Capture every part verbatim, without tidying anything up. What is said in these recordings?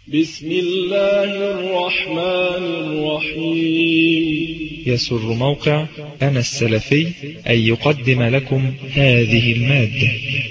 بسم الله الرحمن الرحيم. يسر موقع أنا السلفي أن يقدم لكم هذه المادة.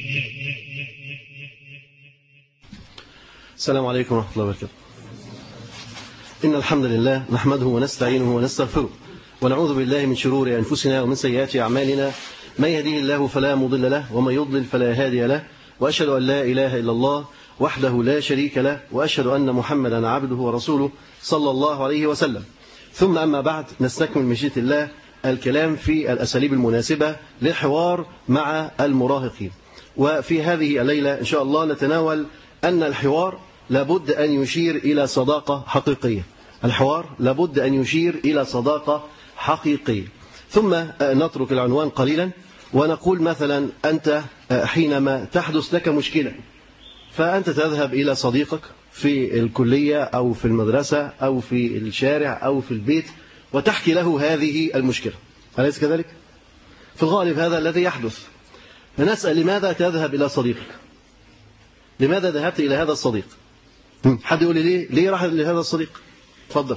السلام عليكم ورحمة الله وبركاته. إن الحمد لله نحمده ونستعينه ونستغفره ونعوذ بالله من شرور أنفسنا ومن سيئات أعمالنا. من يهديه الله فلا مضل له ومن يضلل فلا هادي له، وأشهد أن لا إله إلا الله وحده لا شريك له، وأشهد أن محمدا عبده ورسوله صلى الله عليه وسلم. ثم أما بعد، نستكمل مشيئة الله الكلام في الأساليب المناسبة للحوار مع المراهقين. وفي هذه الليلة إن شاء الله نتناول أن الحوار لابد أن يشير إلى صداقة حقيقية. الحوار لابد أن يشير إلى صداقة حقيقية. ثم نترك العنوان قليلا ونقول مثلا أنت حينما تحدث لك مشكلة فأنت تذهب إلى صديقك في الكلية أو في المدرسة أو في الشارع أو في البيت وتحكي له هذه المشكلة، أليس كذلك؟ في الغالب هذا الذي يحدث. فنسأل لماذا تذهب إلى صديقك؟ لماذا ذهبت إلى هذا الصديق؟ حد يقول لي ليه؟ ليه راح لهذا الصديق؟ تفضل.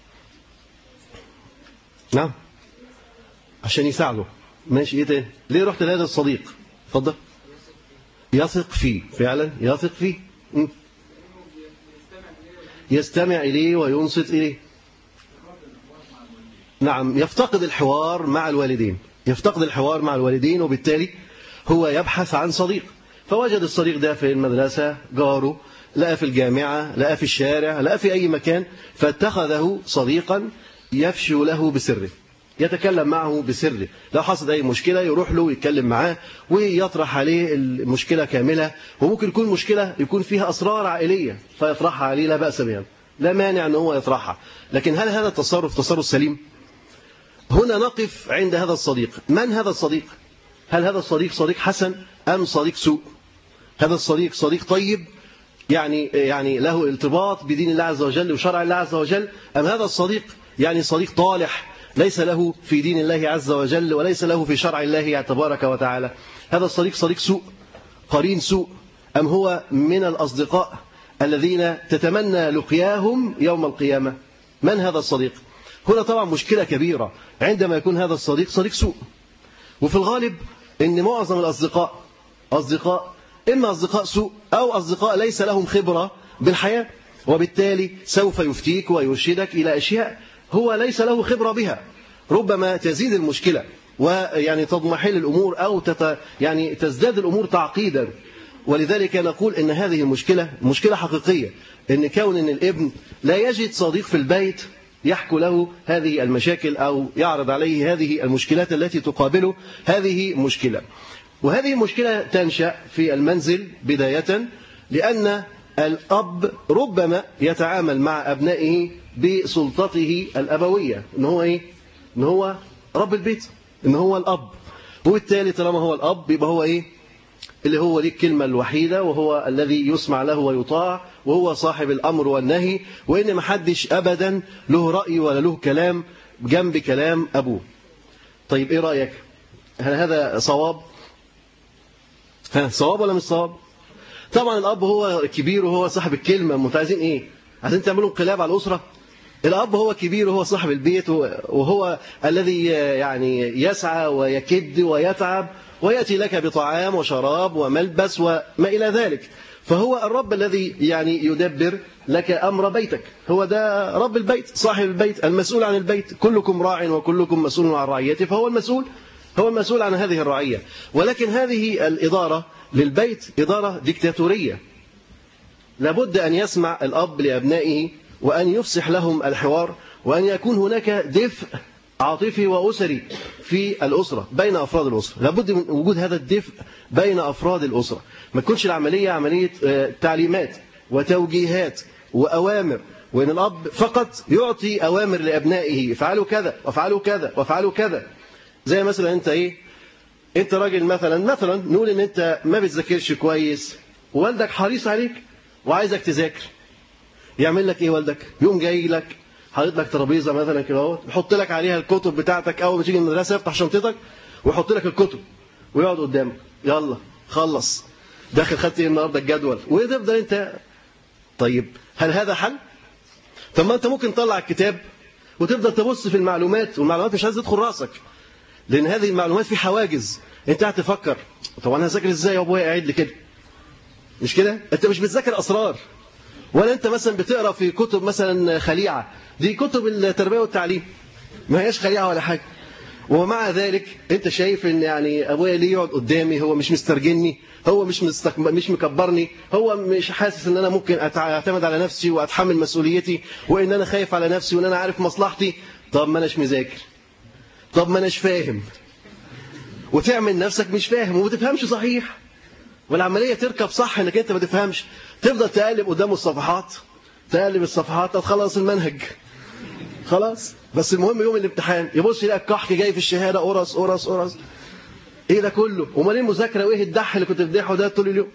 نعم، عشان يساعده. ماشي، إيه تاني؟ ليه رحت لهذا الصديق؟ تفضل. يثق فيه، فعلا يثق فيه. م. يستمع إليه وينصت إليه. نعم، يفتقد الحوار مع الوالدين يفتقد الحوار مع الوالدين وبالتالي هو يبحث عن صديق. فوجد الصديق ده في المدرسة، جاره، لقى في الجامعة، لقى في الشارع، لقى في أي مكان، فاتخذه صديقا يفشي له بسره، يتكلم معه بسره. لو حصل أي مشكلة يروح له ويتكلم معاه ويطرح عليه المشكلة كاملة. وممكن يكون مشكلة يكون فيها أسرار عائلية فيطرحها عليه، لا بأس بها، لا مانع أن هو يطرحها. لكن هل هذا التصرف تصرف سليم؟ هنا نقف عند هذا الصديق. من هذا الصديق؟ هل هذا الصديق صديق حسن أم صديق سوء؟ هذا الصديق صديق طيب يعني يعني له ارتباط بدين الله عز وجل وشرع الله عز وجل، أم هذا الصديق يعني صديق طالح ليس له في دين الله عز وجل وليس له في شرع الله تبارك وتعالى؟ هذا الصديق صديق سوء، قرين سوء، أم هو من الأصدقاء الذين تتمنى لقياهم يوم القيامة؟ من هذا الصديق؟ هنا طبعا مشكلة كبيرة عندما يكون هذا الصديق صديق سوء. وفي الغالب إن معظم الأصدقاء أصدقاء إما أصدقاء سوء أو أصدقاء ليس لهم خبرة بالحياة، وبالتالي سوف يفتيك ويرشدك إلى أشياء هو ليس له خبرة بها. ربما تزيد المشكلة ويعني تضمحل الأمور أو تت يعني تزداد الأمور تعقيدا. ولذلك نقول إن هذه المشكلة مشكلة حقيقية، إن كون إن الابن لا يجد صديق في البيت يحكي له هذه المشاكل أو يعرض عليه هذه المشكلات التي تقابله. هذه مشكلة، وهذه المشكلة تنشأ في المنزل بداية، لأن الأب ربما يتعامل مع أبنائه بسلطته الأبوية، إن هو إيه؟ إن هو رب البيت، إن هو الأب، وبالتالي طالما هو الأب يبقى هو إيه؟ اللي هو ليه الكلمة الوحيدة، وهو الذي يسمع له ويطاع، وهو صاحب الأمر والنهي، وإن محدش أبدا له رأي ولا له كلام جنب كلام أبوه. طيب إيه رأيك؟ هل هذا صواب؟ ها، صواب ولا مش صواب؟ طبعا الأب هو كبير وهو صاحب الكلمة. انتوا عايزين إيه؟ عايزين تعملوا انقلاب على الأسرة؟ الأب هو كبير وهو صاحب البيت وهو الذي يعني يسعى ويكد ويتعب ويأتي لك بطعام وشراب وملبس وما إلى ذلك. فهو الرب الذي يعني يدبر لك أمر بيتك، هو ده رب البيت، صاحب البيت، المسؤول عن البيت. كلكم راع وكلكم مسؤول عن رعيته، فهو المسؤول هو المسؤول عن هذه الرعية. ولكن هذه الإدارة للبيت إدارة ديكتاتورية. لابد أن يسمع الأب لأبنائه وأن يفسح لهم الحوار، وأن يكون هناك دفء عاطفي وأسري في الأسرة بين أفراد الأسرة. لابد من وجود هذا الدفء بين أفراد الأسرة. ما تكونش العملية عملية تعليمات وتوجيهات وأوامر، وإن الأب فقط يعطي أوامر لأبنائه افعلوا كذا وافعلوا كذا وافعلوا كذا. زي مثلا أنت إيه؟ أنت راجل مثلا مثلا نقول إن أنت ما بتذاكرش كويس ووالدك حريص عليك وعايزك تذاكر. يعمل لك إيه والدك؟ يوم جاي لك حاطط لك ترابيزه مثلا كده اهو، يحط لك عليها الكتب بتاعتك. اول ما تيجي المدرسه يفتح شنطتك ويحط لك الكتب ويقعد قدامك، يلا خلص، داخل خدت ايه النهارده الجدول، وتفضل انت. طيب هل هذا حل؟ طب ما أنت ممكن تطلع الكتاب وتبدأ تبص في المعلومات، والمعلومات مش عايز تدخل راسك، لأن هذه المعلومات في حواجز. أنت قاعد تفكر طب أنا هذاكر إزاي يا أبويا قاعد لي كده؟ مش كده؟ أنت مش بتذاكر أسرار، ولا أنت مثلا بتقرأ في كتب مثلا خليعة، دي كتب التربية والتعليم ما هياش خليعة ولا حاجة. ومع ذلك أنت شايف إن يعني أبويا ليه يقعد قدامي، هو مش مسترجلني، هو مش مستك... مش مكبرني، هو مش حاسس إن أنا ممكن أعتمد على نفسي وأتحمل مسؤوليتي، وإن أنا خايف على نفسي، وإن أنا عارف مصلحتي. طب ما أناش مذاكر، طب ما أناش فاهم، وتعمل نفسك مش فاهم وما تفهمش صحيح، والعملية تركب صح إنك أنت ما تفهمش، تفضل تقلب قدام الصفحات، تقلب الصفحات، تخلص المنهج خلاص. بس المهم يوم الامتحان يبص يلاقي الكحك جاي في الشهادة قرص قرص قرص. ايه ده كله؟ امال ايه المذاكره وايه الدح اللي كنت بتدحه ده طول اليوم؟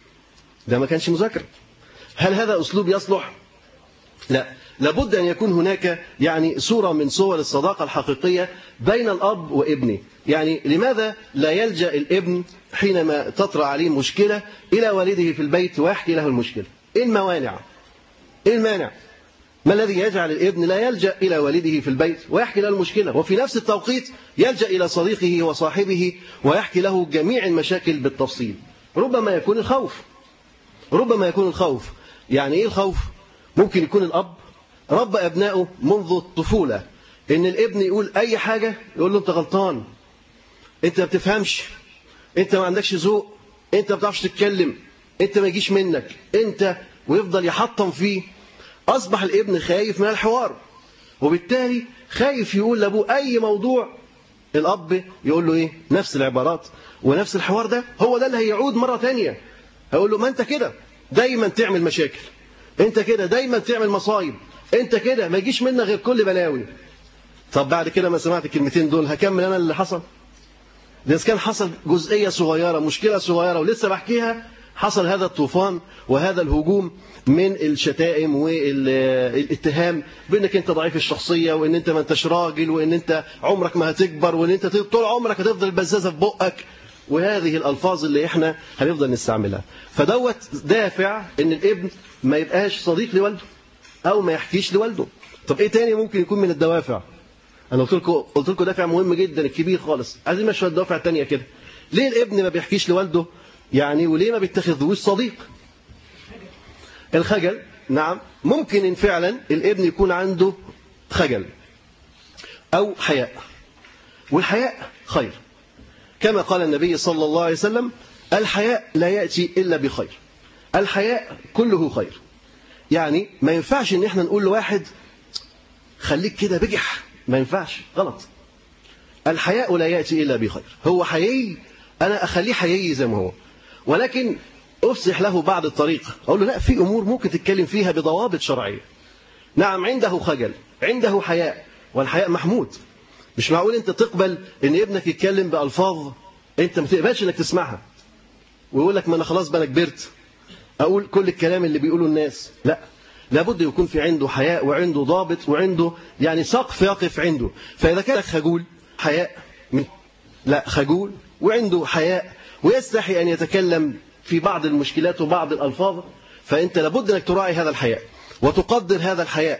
ده ما كانش مذاكره. هل هذا اسلوب يصلح؟ لا، لابد ان يكون هناك يعني صوره من صور الصداقه الحقيقيه بين الاب وابنه. يعني لماذا لا يلجا الابن حينما تطرا عليه مشكله الى والده في البيت ويحكي له المشكله؟ ايه الموانع؟ ايه المانع؟ ما الذي يجعل الابن لا يلجأ إلى والده في البيت ويحكي له المشكلة، وفي نفس التوقيت يلجأ إلى صديقه وصاحبه ويحكي له جميع المشاكل بالتفصيل؟ ربما يكون الخوف، ربما يكون الخوف. يعني إيه الخوف؟ ممكن يكون الأب ربى أبنائه منذ الطفولة إن الابن يقول أي حاجة يقول له أنت غلطان، أنت ما بتفهمش، أنت ما عندكش ذوق، أنت ما بتعرفش تتكلم، أنت ما يجيش منك، أنت، ويفضل يحطم فيه. أصبح الابن خايف من الحوار، وبالتالي خايف يقول لأبوه أي موضوع. الأب يقول له إيه؟ نفس العبارات ونفس الحوار ده، هو ده اللي هيعود مرة تانية. هيقول له ما أنت كده دايما تعمل مشاكل، أنت كده دايما تعمل مصايب، أنت كده ما يجيش منك غير كل بلاوي. طب بعد كده ما سمعت الكلمتين دول هكمل أنا اللي حصل؟ ده كان حصل جزئية صغيرة، مشكلة صغيرة، ولسه بحكيها حصل هذا الطوفان وهذا الهجوم من الشتائم والاتهام بانك انت ضعيف الشخصيه، وان انت ما انتش راجل، وان انت عمرك ما هتكبر، وان انت طول عمرك هتفضل البزازه في بقك، وهذه الالفاظ اللي احنا هنفضل نستعملها. فدوت دافع ان الابن ما يبقاش صديق لوالده او ما يحكيش لوالده. طب ايه تاني ممكن يكون من الدوافع؟ انا قلت لكم قلت لكم دافع مهم جدا الكبير خالص. عايزين مش شويه دوافع تانية كده. ليه الابن ما بيحكيش لوالده يعني، وليه ما بيتخذوش صديق؟ الخجل. نعم، ممكن إن فعلا الابن يكون عنده خجل أو حياء، والحياء خير، كما قال النبي صلى الله عليه وسلم: الحياء لا يأتي إلا بخير. الحياء كله خير. يعني ما ينفعش إن احنا نقول لواحد خليك كده بجح، ما ينفعش، غلط. الحياء لا يأتي إلا بخير. هو حيي، أنا أخليه حيي زي ما هو، ولكن أفسح له بعض الطريق، أقول له لا، في أمور ممكن تتكلم فيها بضوابط شرعية. نعم، عنده خجل، عنده حياء، والحياء محمود. مش معقول أنت تقبل أن ابنك يتكلم بألفاظ أنت ما تقبلش أنك تسمعها، ويقول لك ما أنا خلاص بقى أنا كبرت أقول كل الكلام اللي بيقوله الناس. لا، لابد يكون في عنده حياء وعنده ضابط وعنده يعني سقف يقف عنده. فإذا كان خجول، حياء من لا خجول وعنده حياء ويستحي أن يتكلم في بعض المشكلات وبعض الألفاظ، فأنت لابد أنك تراعي هذا الحياء وتقدر هذا الحياء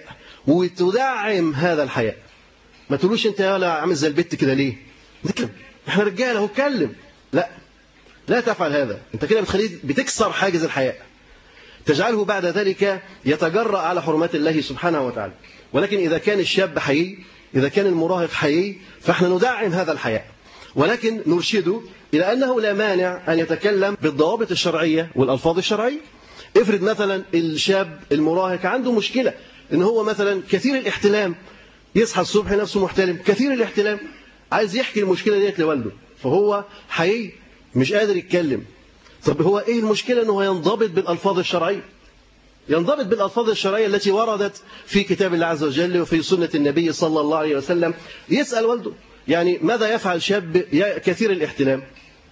وتدعم هذا الحياء. ما تقولوش أنت يا عامل زي البت كده ليه؟ نتكلم، احنا رجاله هو اتكلم. لا، لا تفعل هذا. أنت كده بتخليه بتكسر حاجز الحياء، تجعله بعد ذلك يتجرأ على حرمات الله سبحانه وتعالى. ولكن إذا كان الشاب حيي، إذا كان المراهق حيي، فاحنا ندعم هذا الحياء، ولكن نرشده إلى أنه لا مانع أن يتكلم بالضوابط الشرعية والألفاظ الشرعية. افرض مثلا الشاب المراهق عنده مشكلة إن هو مثلا كثير الاحتلام، يصحى الصبح نفسه محتلم، كثير الاحتلام، عايز يحكي المشكلة ديت لوالده، فهو حيي مش قادر يتكلم. طب هو إيه المشكلة؟ أنه ينضبط بالألفاظ الشرعية، ينضبت بالألفاظ الشرعية التي وردت في كتاب الله عز وجل وفي سنة النبي صلى الله عليه وسلم. يسأل والده يعني ماذا يفعل شاب كثير الاحتلام؟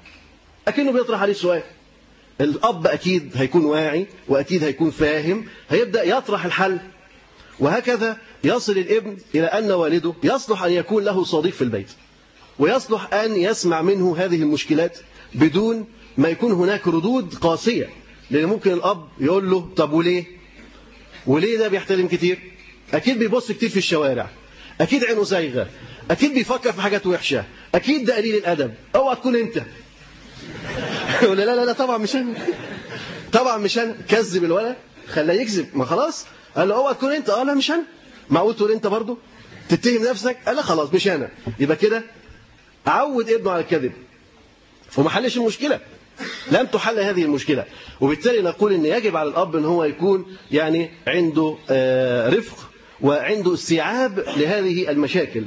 أكنه بيطرح عليه سؤال. الأب أكيد هيكون واعي وأكيد هيكون فاهم، هيبدأ يطرح الحل، وهكذا يصل الابن إلى أن والده يصلح أن يكون له صديق في البيت، ويصلح أن يسمع منه هذه المشكلات بدون ما يكون هناك ردود قاسية. لأن ممكن الأب يقول له طب وليه؟ وليه ده بيحتلم كتير؟ أكيد بيبص كتير في الشوارع، أكيد عينه زايغة، أكيد بيفكر في حاجات وحشة، أكيد ده قليل الأدب. اوعى تكون أنت. يقول لا لا لا طبعا مش أنا، طبعا مش أنا. كذب الولد، خلاه يكذب، ما خلاص قال له اوعى تكون أنت. اه لا مش أنا. معقول تقول أنت برضه؟ تتهم نفسك؟ قال لا خلاص مش أنا. يبقى كده عود ابنه على الكذب وما حلش المشكلة، لم تحل هذه المشكلة. وبالتالي نقول إن يجب على الأب أن هو يكون يعني عنده رفق وعنده استيعاب لهذه المشاكل.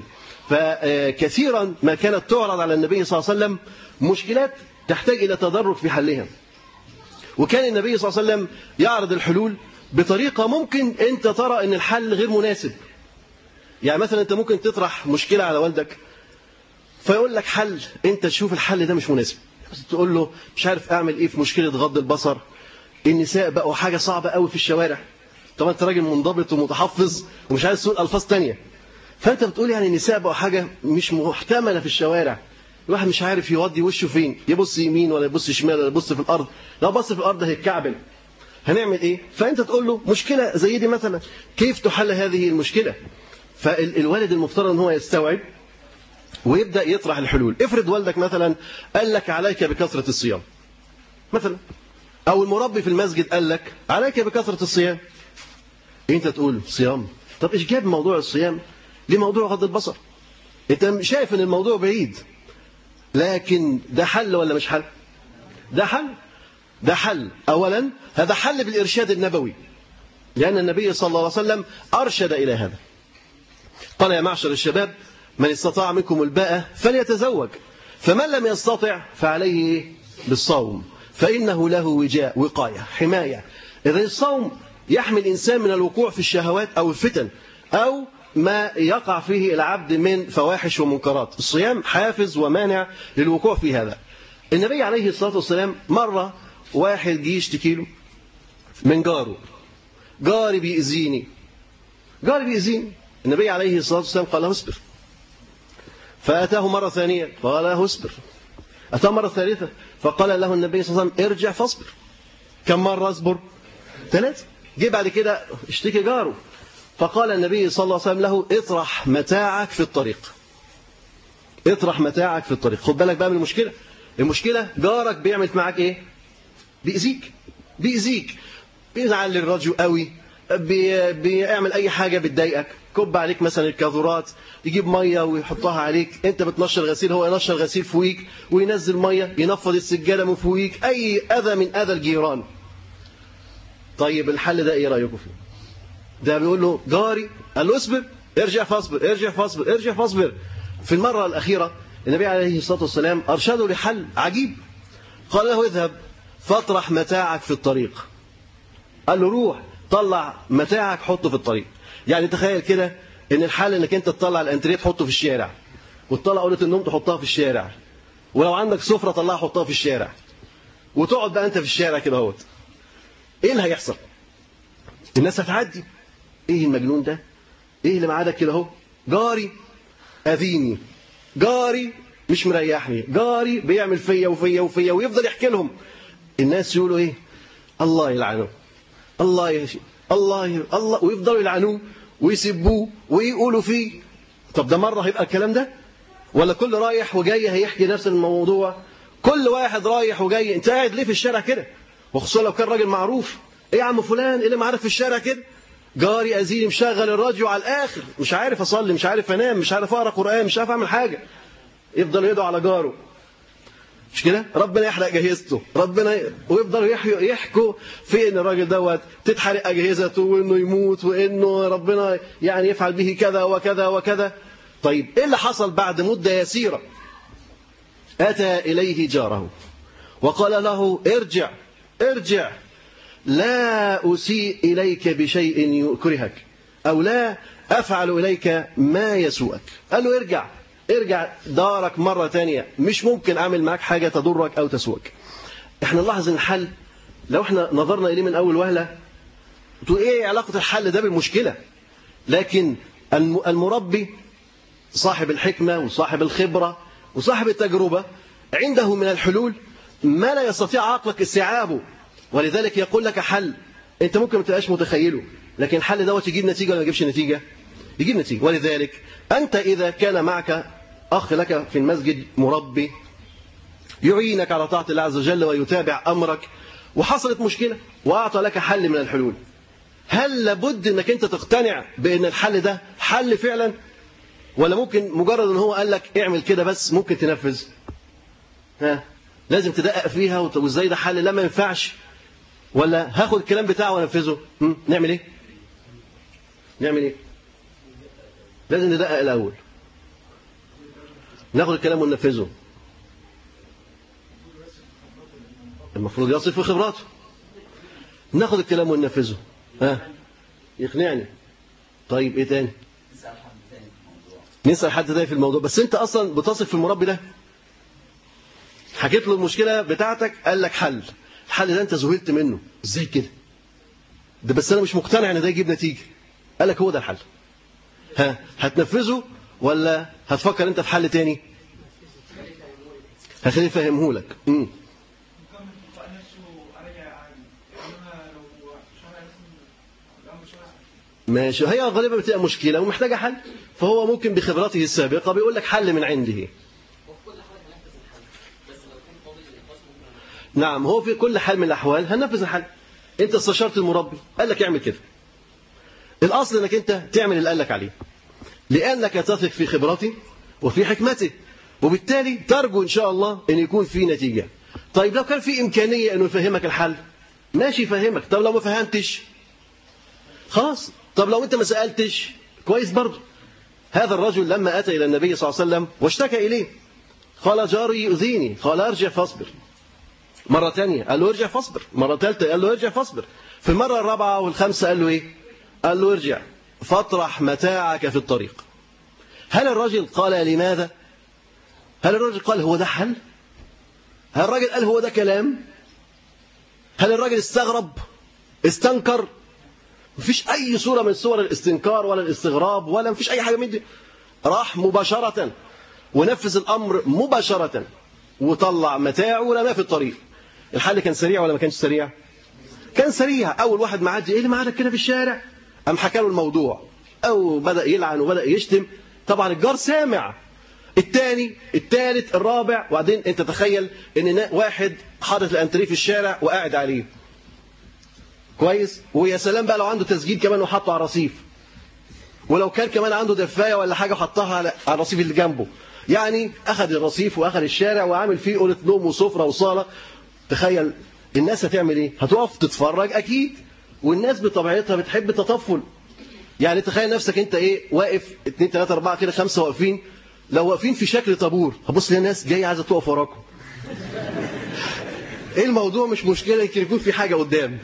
فكثيرا ما كانت تعرض على النبي صلى الله عليه وسلم مشكلات تحتاج إلى تدرج في حلها، وكان النبي صلى الله عليه وسلم يعرض الحلول بطريقة ممكن أنت ترى أن الحل غير مناسب. يعني مثلا أنت ممكن تطرح مشكلة على والدك فيقول لك حل، أنت تشوف الحل ده مش مناسب، تقول له مش عارف أعمل إيه في مشكلة غض البصر، النساء بقوا حاجة صعبة قوي في الشوارع. طبعا أنت راجل منضبط ومتحفظ ومش عايز تقول ألفاظ تانية، فأنت بتقول يعني النساء بقوا حاجة مش محتملة في الشوارع، الواحد مش عارف يودي وشه فين، يبص يمين ولا يبص شمال ولا يبص في الأرض، لو بص في الأرض هيتكعبل، هنعمل إيه؟ فأنت تقول له مشكلة زي دي مثلا، كيف تحل هذه المشكلة؟ فالوالد المفترض أن هو يستوعب ويبدأ يطرح الحلول. افرض والدك مثلا قال لك عليك بكثرة الصيام مثلا، أو المربي في المسجد قال لك عليك بكثرة الصيام، أنت تقول صيام؟ طب إيش جاب موضوع الصيام لموضوع غض البصر؟ أنت شايف أن الموضوع بعيد، لكن ده حل ولا مش حل؟ ده حل، ده حل. أولا هذا حل بالإرشاد النبوي، لأن النبي صلى الله عليه وسلم أرشد إلى هذا، قال يا معشر الشباب من استطاع منكم الباءة فليتزوج، فمن لم يستطع فعليه بالصوم فإنه له وجاء وقاية حماية. إذن الصوم يحمي الإنسان من الوقوع في الشهوات أو الفتن أو ما يقع فيه العبد من فواحش ومنكرات. الصيام حافز ومانع للوقوع في هذا. النبي عليه الصلاة والسلام مرة واحد جه يشتكي له من جاره، جاري بيأذيني، جاري بيأذيني. النبي عليه الصلاة والسلام قال له اصبر. فأتاه مرة ثانية قال له اصبر. أتاه مرة ثالثة فقال له النبي صلى الله عليه وسلم ارجع فاصبر. كم مرة اصبر؟ ثلاثة. جه بعد كده اشتكي جاره، فقال النبي صلى الله عليه وسلم له اطرح متاعك في الطريق، اطرح متاعك في الطريق. خد بالك بقى من المشكلة. المشكلة جارك بيعمل معاك ايه؟ بيأذيك، بيأذيك، بيزعل الرجل قوي، بي... بيعمل اي حاجة بتضايقك، كب عليك مثلا الكاذورات، يجيب ميه ويحطها عليك، انت بتنشر غسيل هو ينشر غسيل فوقيك، وينزل ميه ينفض السجاده من فوقيك، اي اذى من اذى الجيران. طيب الحل ده ايه رايكم فيه؟ ده بيقول له جاري، قال له اصبر، ارجع فاصبر، ارجع فاصبر، ارجع فاصبر. في المره الاخيره النبي عليه الصلاه والسلام ارشده لحل عجيب، قال له اذهب فاطرح متاعك في الطريق. قال له روح طلع متاعك حطه في الطريق. يعني تخيل كده ان الحل انك انت تطلع الانتريه تحطه في الشارع، وتطلع اوضه النوم تحطها في الشارع، ولو عندك سفره طلعها حطها في الشارع، وتقعد بقى انت في الشارع كده اهوت. ايه اللي هيحصل؟ الناس هتعدي، ايه المجنون ده؟ ايه اللي معادك كده اهو؟ جاري اذيني، جاري مش مريحني، جاري بيعمل فيا وفيا وفيا، ويفضل يحكي لهم. الناس يقولوا ايه؟ الله يلعنه، الله يشي، الله ي... الله، ويفضلوا يلعنوه ويسبوه ويقولوا فيه. طب ده مرة هيبقى الكلام ده؟ ولا كل رايح وجاي هيحكي نفس الموضوع؟ كل واحد رايح وجاي، انت قاعد ليه في الشارع كده؟ وخصوصا لو كان راجل معروف. ايه يا عم فلان ايه اللي معرف في الشارع كده؟ جاري أزيني مشغل الراديو على الآخر، مش عارف أصلي، مش عارف أنام، مش عارف أقرأ قرآن، مش عارف أعمل حاجة. يفضل يدعو على جاره، مش كده؟ ربنا يحرق أجهزته، ربنا ي... ويفضلوا يحكوا في ان الراجل دوت تتحرق أجهزته، وانه يموت، وانه ربنا يعني يفعل به كذا وكذا وكذا. طيب ايه اللي حصل بعد مدة يسيرة؟ أتى إليه جاره وقال له ارجع ارجع، لا أسيء إليك بشيء يكرهك، أو لا أفعل إليك ما يسوءك. قال له ارجع ارجع دارك مرة تانية، مش ممكن أعمل معك حاجة تضرك أو تسوءك. احنا نلاحظ ان الحل لو احنا نظرنا إليه من أول وهلة تقول ايه علاقة الحل ده بالمشكلة؟ لكن المربي صاحب الحكمة وصاحب الخبرة وصاحب التجربة عنده من الحلول ما لا يستطيع عقلك استيعابه، ولذلك يقول لك حل انت ممكن ما تبقاش متخيله. لكن الحل دوت يجيب نتيجة ولا ما يجيبش نتيجة؟ يجيب نتيجة. ولذلك أنت إذا كان معك أخ لك في المسجد مربي يعينك على طاعة الله عز وجل ويتابع أمرك، وحصلت مشكلة وأعطى لك حل من الحلول، هل لابد أنك أنت تقتنع بأن الحل ده حل فعلا، ولا ممكن مجرد أن هو قال لك اعمل كده بس ممكن تنفذ؟ ها لازم تدقق فيها وازاي ده حل، لا ما ينفعش، ولا هاخد الكلام بتاعه وانفذه؟ نعمل ايه؟ نعمل ايه؟ لازم ندقق الاول، ناخد الكلام وننفذه. المفروض يصل في خبراته. ناخد الكلام وننفذه. ها يقنعني. طيب ايه تاني؟ نسأل حد تاني في الموضوع. بس انت اصلا بتصف في المربي ده، حكيت له المشكلة بتاعتك قال لك حل، الحل ده انت ذهلت منه، ازاي كده؟ ده بس انا مش مقتنع ان ده يجيب نتيجة. قال لك هو ده الحل. ها هتنفذه ولا هتفكر انت في حل تاني؟ هخليه يفهمه لك. امم ماشي. هي غالبا بتبقى مشكلة ومحتاجة حل، فهو ممكن بخبرته السابقة بيقول لك حل من عنده. نعم، هو في كل حال من الأحوال هننفذ الحل. أنت استشرت المربي قال لك اعمل كده، الأصل أنك أنت تعمل اللي قال لك عليه، لأنك تثق في خبرته وفي حكمته، وبالتالي ترجو إن شاء الله أن يكون في نتيجة. طيب لو كان في إمكانية أنه يفهمك الحل ماشي يفهمك. طب لو ما فهمتش خلاص. طب لو أنت ما سألتش كويس برضه. هذا الرجل لما أتى إلى النبي صلى الله عليه وسلم واشتكى إليه قال جاري يؤذيني، قال ارجع فاصبر. مرة ثانية قال له ارجع فاصبر. مرة ثالثة قال له ارجع فاصبر. في المرة الرابعة والخامسة قال له ايه؟ قال له ارجع فاطرح متاعك في الطريق. هل الرجل قال لماذا؟ هل الرجل قال هو ده حل؟ هل الرجل قال هو ده كلام؟ هل الرجل استغرب؟ استنكر؟ مفيش أي صورة من صور الاستنكار ولا الاستغراب ولا مفيش أي حاجة من دي. راح مباشرة ونفذ الأمر مباشرة وطلع متاعه ورماه في الطريق. الحل كان سريع ولا ما كانش سريع؟ كان سريع. أول واحد معدي ايه اللي معادك كده في الشارع؟ قام حكى له الموضوع أو بدأ يلعن وبدأ يشتم. طبعا الجار سامع. الثاني الثالث الرابع. وبعدين انت تخيل ان واحد حاطط الانتريه في الشارع وقاعد عليه كويس، ويا سلام بقى لو عنده تسجيل كمان وحطه على الرصيف، ولو كان كمان عنده دفايه ولا حاجه وحطها على الرصيف اللي جنبه، يعني اخذ الرصيف واخذ الشارع وعامل فيه اوضه نوم وسفره وصاله. تخيل الناس هتعمل ايه؟ هتقف تتفرج اكيد، والناس بطبيعتها بتحب التطفل. يعني تخيل نفسك انت ايه واقف اتنين تلاته اربعه كده خمسه واقفين، لو واقفين في شكل طابور هبص للناس جايه عايزه تقف وراكم. ايه الموضوع؟ مش مشكله يمكن يكون في حاجه قدام،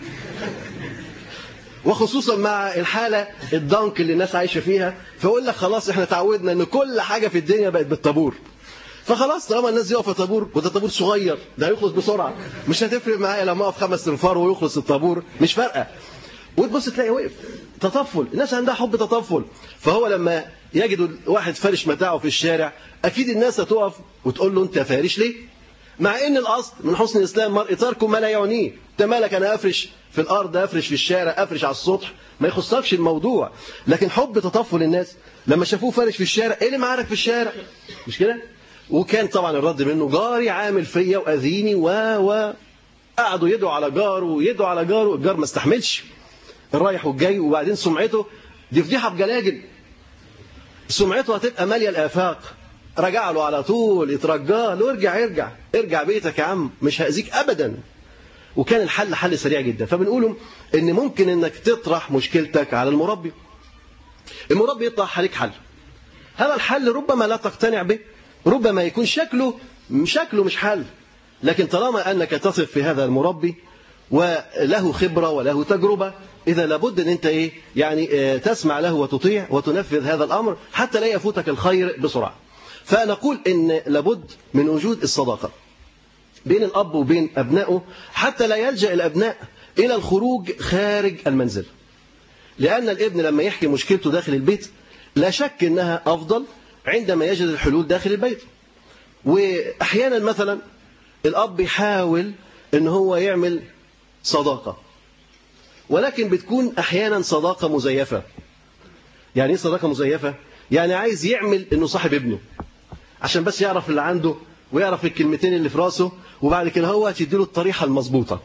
وخصوصا مع الحاله الضنك اللي الناس عايشه فيها، فيقول لك خلاص احنا تعودنا ان كل حاجه في الدنيا بقت بالطابور، فخلاص طالما الناس دي واقفه طابور وده طابور صغير ده هيخلص بسرعه، مش هتفرق معايا لما اقف خمس انفار ويخلص الطابور، مش فارقه. وتبص تلاقي وقف تطفل، الناس عندها حب تطفل. فهو لما يجدوا واحد فارش متاعه في الشارع اكيد الناس هتقف وتقول له انت فارش ليه؟ مع ان الاصل من حسن الاسلام المرء ترك ما لا يعنيه. انت مالك؟ انا افرش في الارض، افرش في الشارع، افرش على السطح، ما يخصكش الموضوع. لكن حب تطفل الناس لما شافوه فارش في الشارع، ايه اللي معارك في الشارع؟ مش كده؟ وكان طبعا الرد منه جاري عامل فيا واذيني و و قعدوا يدعوا على جاره ويدعوا على جاره، الجار ما استحملش الرايح والجاي، وبعدين سمعته دي فضيحه بجلاجل، سمعته هتبقى ماليه الافاق. رجع له على طول يترجاه له ارجع ارجع ارجع بيتك يا عم مش هاذيك ابدا. وكان الحل حل سريع جدا. فبنقولهم ان ممكن انك تطرح مشكلتك على المربي، المربي يطرح عليك حل. هذا الحل ربما لا تقتنع به، ربما يكون شكله شكله مش حل، لكن طالما انك تثق في هذا المربي وله خبره وله تجربه، اذا لابد ان انت ايه يعني تسمع له وتطيع وتنفذ هذا الامر حتى لا يفوتك الخير بسرعه. فنقول ان لابد من وجود الصداقه بين الأب وبين أبنائه حتى لا يلجأ الأبناء إلى الخروج خارج المنزل، لأن الابن لما يحكي مشكلته داخل البيت لا شك أنها أفضل عندما يجد الحلول داخل البيت. وأحيانا مثلا الأب يحاول أن هو يعمل صداقة ولكن بتكون أحيانا صداقة مزيفة. يعني إيه صداقة مزيفة؟ يعني عايز يعمل إنه صاحب ابنه عشان بس يعرف اللي عنده ويعرف الكلمتين اللي في راسه، وبعد كده هو تديله الطريحة المظبوطة.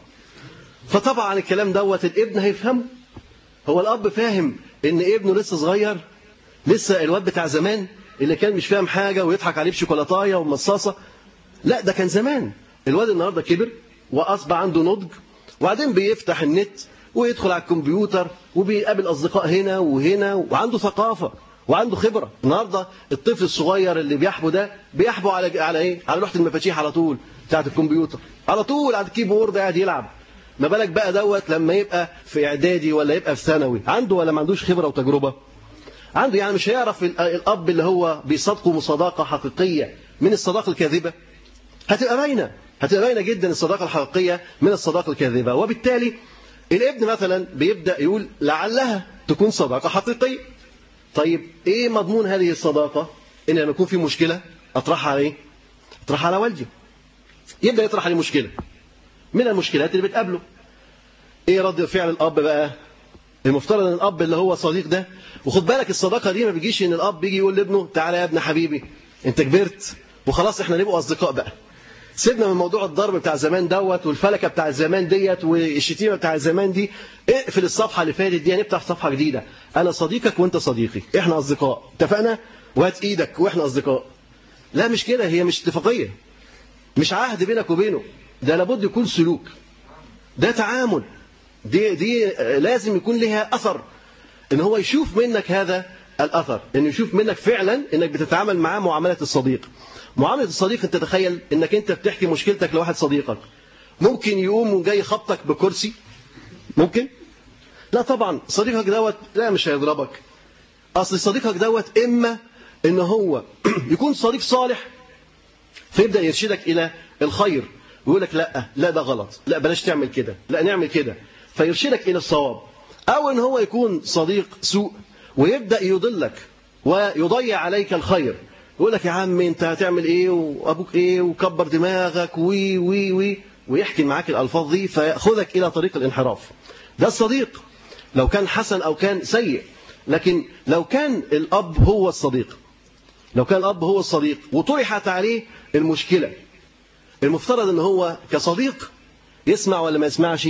فطبعا الكلام دوت الابن هيفهمه. هو الأب فاهم إن ابنه لسه صغير، لسه الواد بتاع زمان اللي كان مش فاهم حاجة ويضحك عليه بشوكولاتاية ومصاصة. لا، ده كان زمان. الواد النهارده كبر وأصبح عنده نضج، وبعدين بيفتح النت ويدخل على الكمبيوتر وبيقابل أصدقاء هنا وهنا، وعنده ثقافة وعنده خبرة. النهارده الطفل الصغير اللي بيحبو ده بيحبو على على ايه؟ على لوحة المفاتيح على طول بتاعت الكمبيوتر، على طول على الكيبورد قاعد يلعب. ما بالك بقى دوت لما يبقى في اعدادي ولا يبقى في ثانوي؟ عنده ولا ما عندوش خبرة وتجربة؟ عنده. يعني مش هيعرف الأب اللي هو بيصادقه مصادقة حقيقية من الصداقة الكاذبة. هتبقى باينة، هتبقى باينة جدا الصداقة الحقيقية من الصداقة الكاذبة. وبالتالي الابن مثلا بيبدأ يقول لعلها تكون صداقة حقيقية. طيب ايه مضمون هذه الصداقة؟ ان لما يكون في مشكلة اطرحها على ايه؟ اطرحها على والدي. يبدأ يطرح عليه مشكلة من المشكلات اللي بتقابله. ايه رد فعل الاب بقى؟ المفترض ان الاب اللي هو صديق ده، وخد بالك الصداقة دي ما بيجيش ان الاب يجي يقول لابنه تعالى يا ابن حبيبي انت كبرت وخلاص احنا نبقوا اصدقاء بقى، سيبنا من موضوع الضرب بتاع زمان دوت والفلكة بتاع الزمان ديت والشتيمة بتاع الزمان دي. اقفل الصفحة اللي فاتت دي، هنفتح صفحة جديدة. انا صديقك وانت صديقي، احنا اصدقاء، اتفقنا؟ وهات ايدك واحنا اصدقاء. لا مش كده، هي مش اتفاقية، مش عهد بينك وبينه، ده لابد يكون سلوك، ده تعامل، دي دي لازم يكون لها اثر، ان هو يشوف منك هذا الاثر، ان يشوف منك فعلا انك بتتعامل معاه معاملة الصديق. معاملة الصديق، انت تخيل انك انت بتحكي مشكلتك لواحد صديقك، ممكن يقوم وجاي خبطك بكرسي؟ ممكن؟ لا طبعا. صديقك دوت لا مش هيضربك. اصل صديقك دوت اما ان هو يكون صديق صالح فيبدأ يرشدك الى الخير ويقول لك لا لا ده غلط، لا بلاش تعمل كده، لا نعمل كده، فيرشدك الى الصواب. او ان هو يكون صديق سوء ويبدأ يضلك ويضيع عليك الخير، يقول لك يا عم انت هتعمل ايه وابوك ايه وكبر دماغك وي وي وي ويحكي معاك الالفاظ دي فياخذك الى طريق الانحراف. ده الصديق لو كان حسن او كان سيء. لكن لو كان الاب هو الصديق، لو كان الاب هو الصديق وطرحت عليه المشكله، المفترض ان هو كصديق يسمع ولا ما يسمعش؟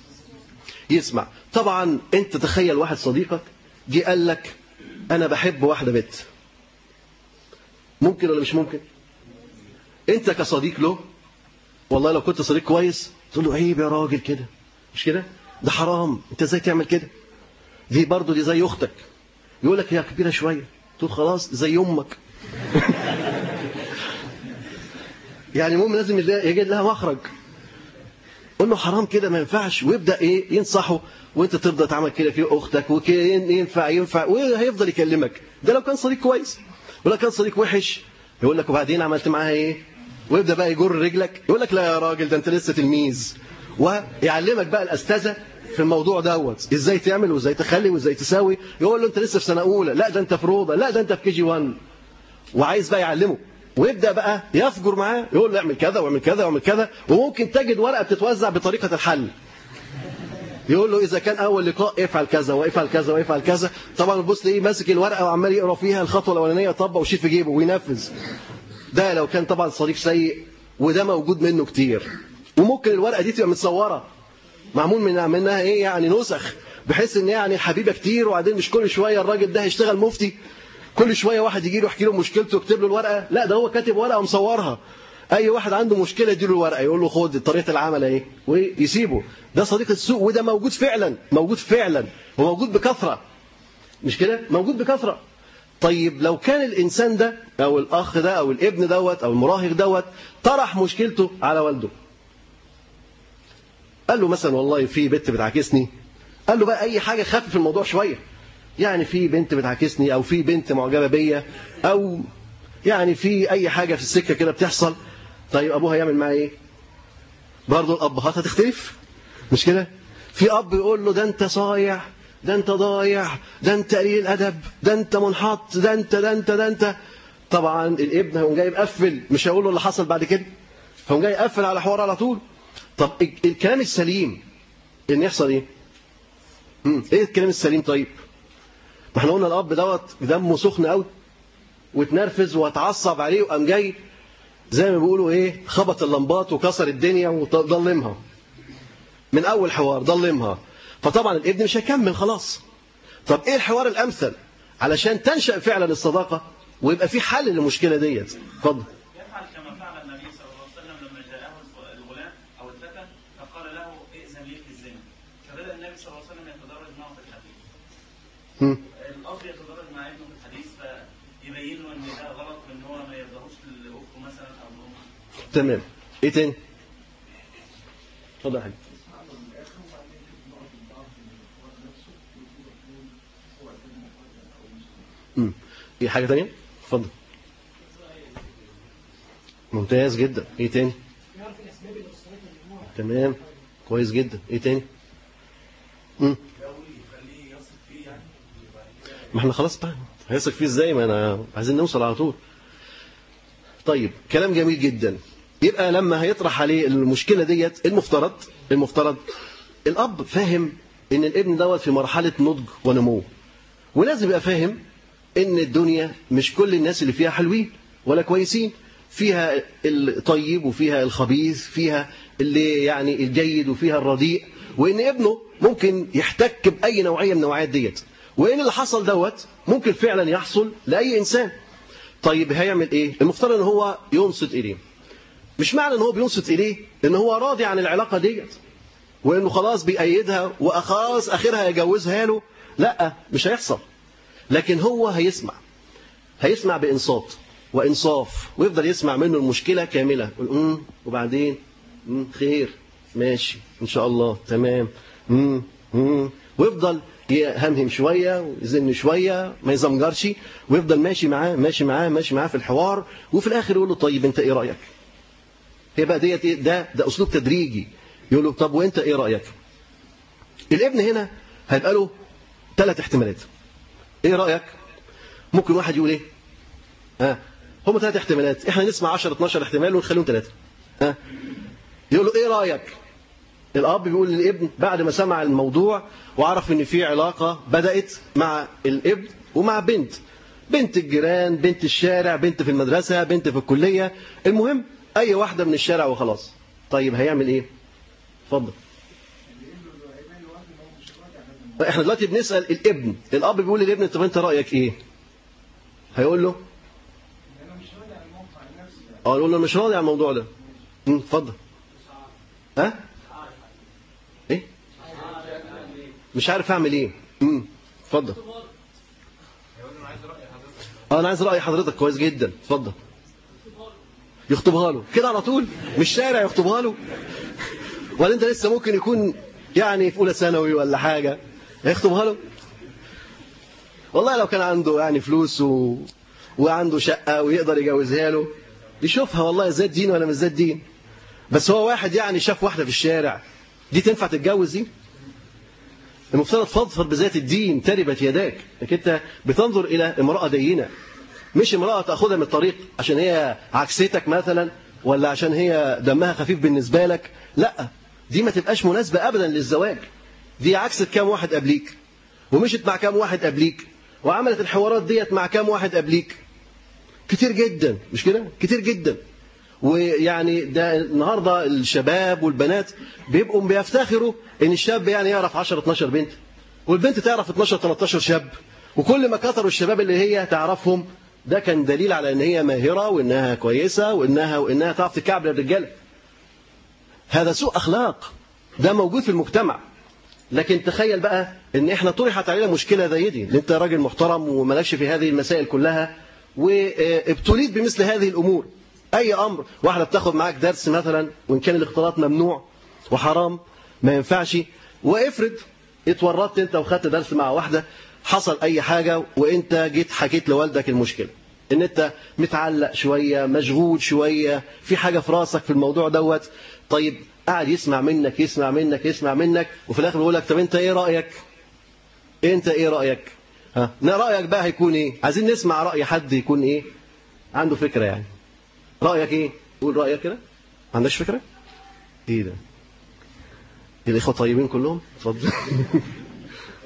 يسمع. طبعا انت تخيل واحد صديقك جه قال لك انا بحب واحده بنت، ممكن ولا مش ممكن؟ انت كصديق له والله لو كنت صديق كويس تقول له عيب يا راجل كده، مش كده؟ ده حرام، انت ازاي تعمل كده؟ دي برضه دي زي اختك. يقول لك هي كبيره شويه، تقول خلاص زي امك. يعني المهم لازم يجد لها مخرج. قول له حرام كده ما ينفعش، ويبدا ايه ينصحه، وانت ترضى تعمل كده في اختك وينفع ينفع وهيفضل يكلمك. ده لو كان صديق كويس. ولو كان صديق وحش يقول لك وبعدين عملت معاها ايه؟ ويبدا بقى يجر رجلك، يقول لك لا يا راجل ده انت لسه تلميذ، ويعلمك بقى الاستاذه في الموضوع دوت ازاي تعمل وازاي تخلي وازاي تساوي. يقول له انت لسه في سنه اولى، لا ده انت في روضه، لا ده انت في كي جي واحد، وعايز بقى يعلمه. ويبدا بقى يفجر معاه، يقول له اعمل كذا واعمل كذا واعمل كذا. وممكن تجد ورقه بتتوزع بطريقه الحل، يقول له اذا كان اول لقاء افعل كذا وافعل كذا وافعل كذا. طبعا بص تلاقيه ماسك الورقه وعمال يقرا فيها الخطوه الاولانيه، طبق وشيل في جيبه وينفذ. ده لو كان طبعا صديق سيء، وده موجود منه كتير. وممكن الورقه دي تبقى متصوره، معمول منها منها ايه يعني نسخ، بحيث ان يعني حبيبه كتير، وبعدين مش كل شويه الراجل ده هيشتغل مفتي كل شويه واحد يجي له يحكي له مشكلته ويكتب له الورقه. لا ده هو كاتب ورقه ومصورها، اي واحد عنده مشكله يديله الورقه يقول له خد طريقه العمل اهي ويسيبه. ده صديق السوء، وده موجود فعلا، موجود فعلا وموجود بكثره، مش كده؟ موجود بكثره. طيب لو كان الانسان ده او الاخ ده او الابن دوت او المراهق دوت طرح مشكلته على والده، قال له مثلا والله في بنت بتعاكسني، قال له بقى اي حاجه خفف الموضوع شويه، يعني في بنت بتعاكسني او في بنت معجبه بيا او يعني في اي حاجه في السكه كده بتحصل. طيب ابوها يعمل معاه ايه؟ برضه الابهات هتختلف، مش كده؟ في اب يقول له ده انت صايع، ده انت ضايع، ده انت قليل الادب، ده انت منحط، ده انت ده انت ده انت. طبعا الابن هيقوم جاي مقفل، مش هيقول له اللي حصل بعد كده، هيقوم جاي يقفل على حوار على طول. طب الكلام السليم ان يحصل ايه؟ مم. ايه الكلام السليم؟ طيب ما احنا قلنا الاب دوت دمه سخن قوي واتنرفز واتعصب عليه وقام جاي زي ما بيقولوا ايه خبط اللمبات وكسر الدنيا وضلمها من اول حوار ضلمها. فطبعا الابن مش هيكمل خلاص. طب ايه الحوار الامثل علشان تنشأ فعلا الصداقه ويبقى في حل للمشكله ديت؟ اتفضل. يفعل كما فعل النبي صلى الله عليه وسلم لما جاءه الغلام او الفتى فقال له ائذن لي في الزنا، فبدا النبي صلى الله عليه وسلم يتدرج معه في الحديث. هم. الاب يتدرج مع ابنه في الحديث فيبين له ان ده غلط وان هو ما يرضاهوش لاخته مثلا او لامه. تمام. ايه تاني؟ اتفضل يا حاج. امم ايه حاجه ثانيه؟ اتفضل. ممتاز جدا. ايه تاني؟ تمام كويس جدا. ايه تاني؟ امم ما احنا خلاص بقى هيثق فيه ازاي؟ ما انا عايزين نوصل على طول. طيب كلام جميل جدا. يبقى لما هيطرح عليه المشكله ديت المفترض المفترض الاب فاهم ان الابن دوت في مرحله نضج ونمو، ولازم يبقى فاهم ان الدنيا مش كل الناس اللي فيها حلوين ولا كويسين، فيها الطيب وفيها الخبيث، فيها اللي يعني الجيد وفيها الرديء، وان ابنه ممكن يحتك باي نوعيه من النوعيات ديت، وان اللي حصل دوت ممكن فعلا يحصل لاي انسان. طيب هيعمل ايه؟ المفترض ان هو ينصت اليه. مش معنى ان هو بينصت اليه ان هو راضي عن العلاقه ديت وانه خلاص بيأيدها وخلاص اخرها يجوزها له، لا مش هيحصل. لكن هو هيسمع هيسمع بإنصات وإنصاف ويفضل يسمع منه المشكلة كاملة، امم وبعدين امم خير ماشي إن شاء الله تمام امم امم ويفضل يهمهم شوية ويزن شوية ما يزمجرش، ويفضل ماشي معاه ماشي معاه ماشي معاه في الحوار، وفي الآخر يقول له طيب أنت إيه رأيك؟ هي بقى ديت ده ده أسلوب تدريجي. يقول له طب وأنت إيه رأيك؟ الابن هنا هيبقى له ثلاث احتمالات. ايه رأيك؟ ممكن واحد يقول ايه؟ ها هم ثلاث احتمالات، احنا نسمع عشرة اتناشر احتمال ونخليهم ثلاثة. ها يقول له ايه رأيك؟ الاب بيقول للابن بعد ما سمع الموضوع وعرف ان في علاقة بدأت مع الابن ومع بنت، بنت الجيران، بنت الشارع، بنت في المدرسة، بنت في الكلية، المهم اي واحدة من الشارع وخلاص. طيب هيعمل ايه؟ اتفضل. احنا دلوقتي بنسأل الابن، الاب بيقول للابن طب انت رأيك ايه؟ هيقول له اه يقول له مش راضي عن الموضوع ده. امم اتفضل. ها ايه مش عارف اعمل ايه. امم اتفضل. اه انا عايز رأي حضرتك. كويس جدا. اتفضل. يخطبها له كده على طول؟ مش شارع يخطبها له؟ ولا انت لسه ممكن يكون يعني في اولى ثانوي ولا حاجه يخطبها له؟ والله لو كان عنده يعني فلوس و... وعنده شقة ويقدر يجوزها له يشوفها، والله ذات دين ولا مش ذات دين. بس هو واحد يعني شاف واحدة في الشارع، دي تنفع تتجوز دي؟ المفترض فاظفر بذات الدين تربت يداك، انك انت بتنظر الى امرأة دينة، مش امرأة تأخذها من الطريق عشان هي عكستك مثلا ولا عشان هي دمها خفيف بالنسبة لك. لا دي ما تبقاش مناسبة ابدا للزواج. دي عكست كام واحد قبليك ومشت مع كام واحد قبليك وعملت الحوارات ديت مع كام واحد قبليك. كتير جدا، مش كده؟ كتير جدا. ويعني ده النهارده الشباب والبنات بيبقوا بيفتخروا ان الشاب يعني يعرف عشرة اتناشر بنت والبنت تعرف اتناشر تلتاشر شاب، وكل ما كثروا الشباب اللي هي تعرفهم ده كان دليل على ان هي ماهره وانها كويسه وانها وانها تعرف تكعبل الرجاله. هذا سوء اخلاق، ده موجود في المجتمع. لكن تخيل بقى ان احنا طرحت علينا مشكله زي دي، انت راجل محترم ومالكش في هذه المسائل كلها وابتليت بمثل هذه الامور. اي امر، واحده بتاخد معاك درس مثلا وان كان الاختلاط ممنوع وحرام ما ينفعش، وافرض اتورطت انت وخدت درس مع واحده، حصل اي حاجه وانت جيت حكيت لوالدك المشكله ان انت متعلق شويه، مشغول شويه، في حاجه في راسك في الموضوع دوت. طيب قاعد يسمع منك يسمع منك يسمع منك وفي الاخر بيقول لك طب انت ايه رايك؟ انت ايه رايك؟ ها رايك بقى هيكون ايه؟ عايزين نسمع راي حد يكون ايه عنده فكره. يعني رايك ايه؟ قول رايك كده. ما عندكش فكره؟ ايه ده؟ الاخوه طيبين كلهم. اتفضل.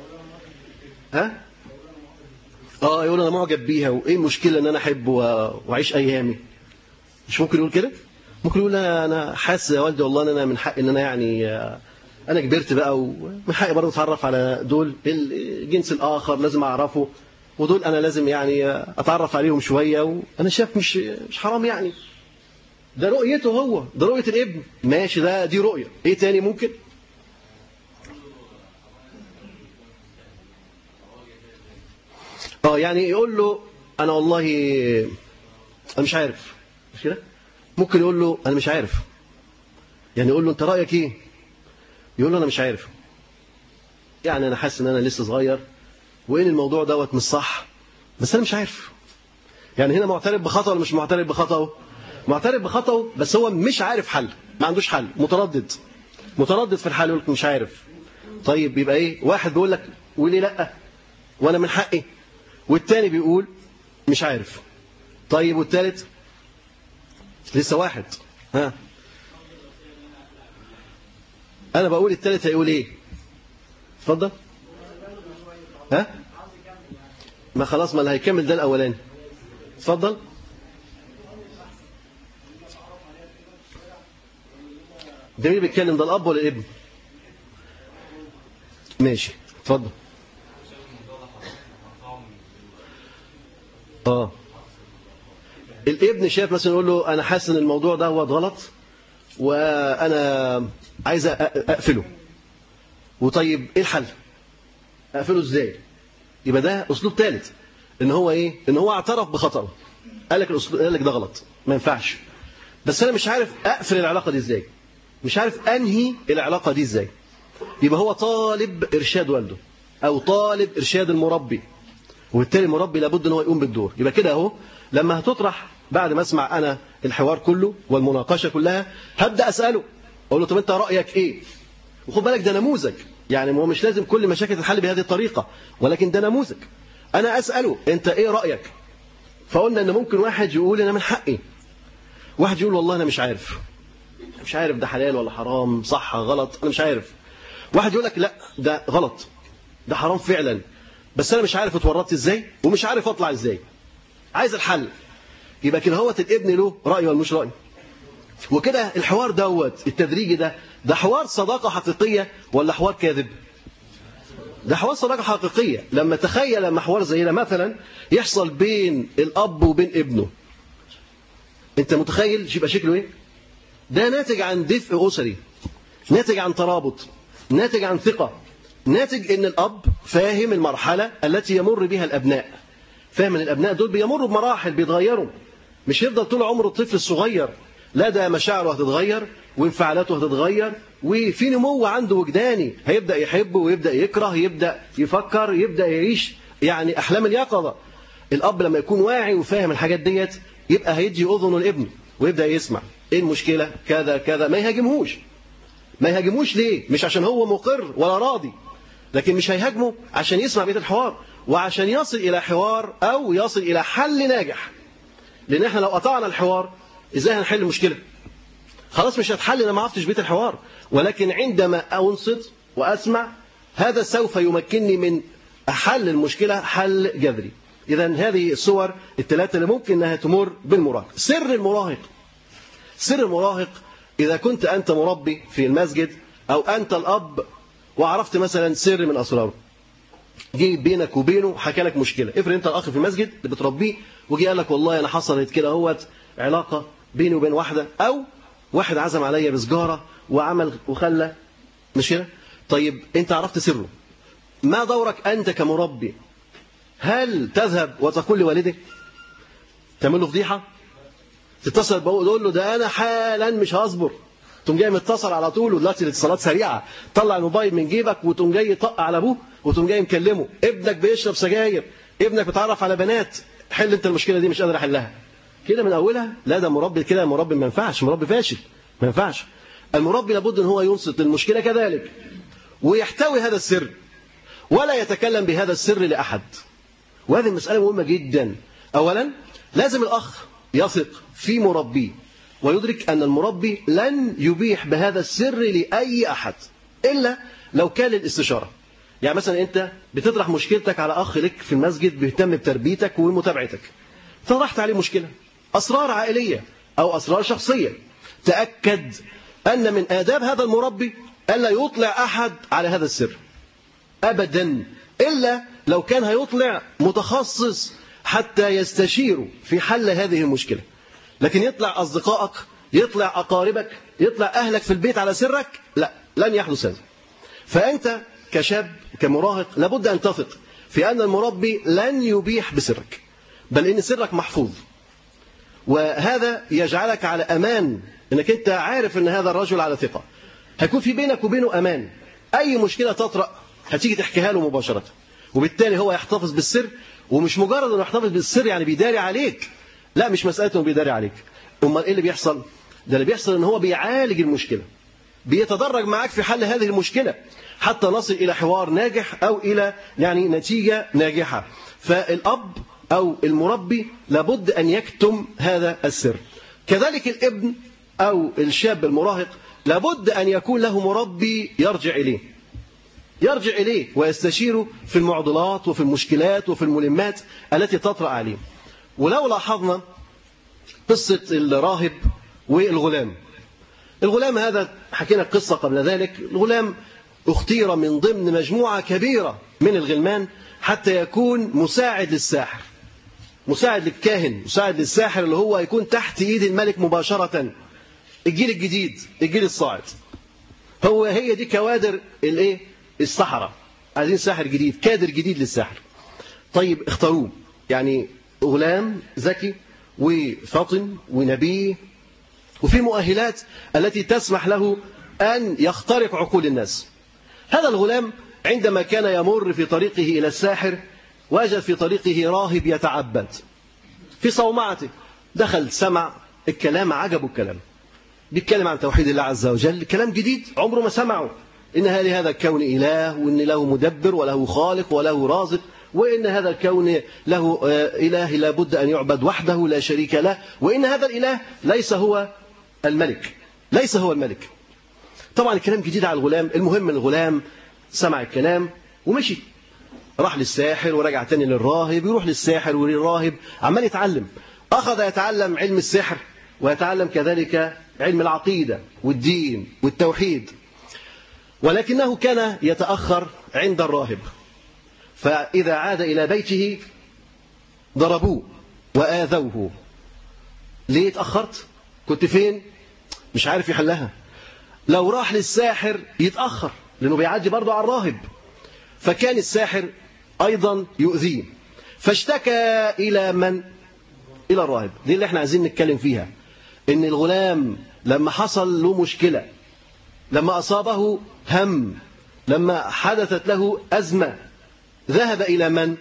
ها اه يقول انا معجب بيها، وايه المشكله ان انا احب واعيش ايامي؟ مش ممكن يقول كده؟ ممكن يقول انا انا حاسس يا والدي والله ان انا من حق ان انا يعني انا كبرت بقى ومن حقي برضه اتعرف على دول الجنس الاخر، لازم اعرفه، ودول انا لازم يعني اتعرف عليهم شويه، وانا شايف مش مش حرام يعني. ده رؤيته هو، ده رؤيه الابن، ماشي، ده دي رؤيه. ايه تاني ممكن؟ اه يعني يقول له انا والله انا مش عارف، مش كده؟ ممكن يقول له انا مش عارف، يعني يقول له انت رايك ايه؟ يقول له انا مش عارف، يعني انا حاسس ان انا لسه صغير وان الموضوع دوت مش صح، بس انا مش عارف. يعني هنا معترف بخطأه ولا مش معترف بخطأه؟ معترف بخطأه، بس هو مش عارف حل، ما عندوش حل، متردد متردد في الحل، يقول لك مش عارف. طيب يبقى ايه؟ واحد بيقول لك وليه لا وانا من حقي، والتاني بيقول مش عارف. طيب والتالت لسه واحد. ها انا بقول التالت هيقول ايه؟ اتفضل. ها ما خلاص، ما اللي هيكمل ده الاولاني. اتفضل. ده مين بيتكلم، ده الاب ولا الابن؟ ماشي اتفضل. اه الابن شايف مثلا يقول له انا حاسس ان الموضوع ده هو غلط وانا عايز اقفله، وطيب ايه الحل؟ اقفله ازاي؟ يبقى ده اسلوب ثالث، ان هو ايه؟ ان هو اعترف بخطأه، قال لك الاسلوب، قال لك ده غلط ما ينفعش، بس انا مش عارف اقفل العلاقه دي ازاي، مش عارف انهي العلاقه دي ازاي. يبقى هو طالب ارشاد والده او طالب ارشاد المربي، وبالتالي المربي لابد ان هو يقوم بالدور. يبقى كده اهو لما هتطرح بعد ما اسمع انا الحوار كله والمناقشه كلها، هبدا اساله اقول له طب انت رايك ايه؟ وخد بالك ده نموذج، يعني هو مش لازم كل مشاكل تتحل بهذه الطريقه، ولكن ده نموذج. انا اساله انت ايه رايك؟ فقلنا ان ممكن واحد يقول انا من حقي، واحد يقول والله انا مش عارف، مش عارف ده حلال ولا حرام، صح غلط، انا مش عارف. واحد يقول لك لا ده غلط، ده حرام فعلا، بس انا مش عارف اتورطت ازاي ومش عارف اطلع ازاي، عايز الحل. يبقى كده هوت الابن له راي ولا مش راي؟ وكده الحوار دوت التدريجي ده ده حوار صداقه حقيقيه ولا حوار كاذب؟ ده حوار صداقه حقيقيه. لما تخيل لما حوار زي ده مثلا يحصل بين الاب وبين ابنه، انت متخيل يبقى شكله ايه؟ ده ناتج عن دفء اسري، ناتج عن ترابط، ناتج عن ثقه، ناتج ان الاب فاهم المرحله التي يمر بها الابناء، فاهم ان الابناء دول بيمروا بمراحل بيتغيروا، مش يفضل طول عمره الطفل الصغير، لا ده مشاعره هتتغير وانفعالاته هتتغير، وفي نمو عنده وجداني، هيبدا يحب ويبدا يكره، يبدا يفكر، يبدا يعيش يعني احلام اليقظه. الاب لما يكون واعي وفاهم الحاجات ديت يبقى هيدي اذنه لابنه ويبدا يسمع ايه المشكله كذا كذا، ما يهاجمهوش. ما يهاجموش ليه؟ مش عشان هو مقر ولا راضي، لكن مش هيهاجمه عشان يسمع بيت الحوار وعشان يصل إلى حوار أو يصل إلى حل ناجح. لأن احنا لو قطعنا الحوار إزاي هنحل المشكلة؟ خلاص مش هتحل أنا ما عرفتش بيت الحوار، ولكن عندما أنصت وأسمع هذا سوف يمكنني من حل المشكلة حل جذري. إذا هذه الصور الثلاثة اللي ممكن أنها تمر بالمراهق. سر المراهق، سر المراهق إذا كنت أنت مربي في المسجد أو أنت الأب وعرفت مثلا سر من أسراره، جه بينك وبينه حكى لك مشكلة، افرض أنت الأخ في المسجد اللي بتربيه وجي قال لك والله أنا حصلت كده اهوت علاقة بيني وبين واحدة، أو واحد عزم عليا بسجارة وعمل وخلى، مش كده؟ طيب أنت عرفت سره، ما دورك أنت كمربي؟ هل تذهب وتقول لوالدك؟ تعمل له فضيحة؟ تتصل بقول تقول له ده أنا حالا مش هصبر، تقوم جاي متصل على طول، ودلوقتي الاتصالات سريعة، طلع الموبايل من جيبك وتقوم جاي طق على أبوه وتقوم جاي مكلمه، ابنك بيشرب سجاير، ابنك بيتعرف على بنات، حل أنت المشكلة دي مش قادر أحلها. كده من أولها لا، ده مربي كده، مربي ما ينفعش، مربي فاشل ما ينفعش. المربي لابد أن هو ينصت للمشكلة كذلك ويحتوي هذا السر ولا يتكلم بهذا السر لأحد. وهذه المسألة مهمة جدا. أولا لازم الأخ يثق في مربيه ويدرك أن المربي لن يبيح بهذا السر لأي أحد إلا لو كان للاستشارة. يعني مثلا أنت بتطرح مشكلتك على أخ لك في المسجد بيهتم بتربيتك ومتابعتك، طرحت عليه مشكلة أسرار عائلية أو أسرار شخصية، تأكد أن من آداب هذا المربي ألا يطلع أحد على هذا السر أبدا، إلا لو كان هيطلع متخصص حتى يستشيروا في حل هذه المشكلة. لكن يطلع أصدقائك، يطلع أقاربك، يطلع أهلك في البيت على سرك، لا، لن يحدث هذا. فأنت كشاب كمراهق لابد أن تثق في أن المربي لن يبيح بسرك، بل إن سرك محفوظ، وهذا يجعلك على أمان، أنك أنت عارف أن هذا الرجل على ثقة، هيكون في بينك وبينه أمان. أي مشكلة تطرأ هتيجي تحكيها له مباشرة، وبالتالي هو يحتفظ بالسر. ومش مجرد أنه يحتفظ بالسر يعني بيداري عليك، لا، مش مسألة أنه بيداري عليك. أمال إيه اللي بيحصل؟ ده اللي بيحصل أنه هو بيعالج المشكلة، بيتدرج معك في حل هذه المشكلة حتى نصل إلى حوار ناجح أو إلى يعني نتيجة ناجحة. فالأب أو المربي لابد أن يكتم هذا السر. كذلك الابن أو الشاب المراهق لابد أن يكون له مربي يرجع إليه يرجع إليه ويستشيره في المعضلات وفي المشكلات وفي الملمات التي تطرأ عليه. ولو لاحظنا قصة الراهب والغلام، الغلام هذا حكينا قصة قبل ذلك. الغلام اختير من ضمن مجموعة كبيرة من الغلمان حتى يكون مساعد للساحر، مساعد للكاهن، مساعد للساحر، اللي هو يكون تحت ايد الملك مباشرة. الجيل الجديد، الجيل الصاعد، هو هي دي كوادر الايه السحرة، عايزين ساحر جديد، كادر جديد للسحر. طيب اختاروه، يعني غلام ذكي وفطن ونبي، وفي مؤهلات التي تسمح له أن يخترق عقول الناس. هذا الغلام عندما كان يمر في طريقه إلى الساحر وجد في طريقه راهب يتعبد في صومعته. دخل سمع الكلام، عجبه الكلام، بيتكلم عن توحيد الله عز وجل، كلام جديد عمره ما سمعه، إن لهذا الكون إله، وإن له مدبر وله خالق وله رازق، وإن هذا الكون له إله لا بد أن يعبد وحده لا شريك له، وإن هذا الإله ليس هو الملك، ليس هو الملك. طبعا الكلام جديد على الغلام. المهم الغلام سمع الكلام ومشي، راح للساحر ورجع تاني للراهب، يروح للساحر وللراهب، عمال يتعلم. أخذ يتعلم علم السحر ويتعلم كذلك علم العقيدة والدين والتوحيد، ولكنه كان يتأخر عند الراهب، فإذا عاد إلى بيته ضربوه وآذوه. ليه اتأخرت؟ كنت فين؟ مش عارف يحلها. لو راح للساحر يتأخر لأنه بيعدي برضه على الراهب، فكان الساحر أيضا يؤذيه، فاشتكى إلى من؟ إلى الراهب. دي اللي احنا عايزين نتكلم فيها، إن الغلام لما حصل له مشكلة، لما أصابه هم، لما حدثت له أزمة، ذهب إلى من؟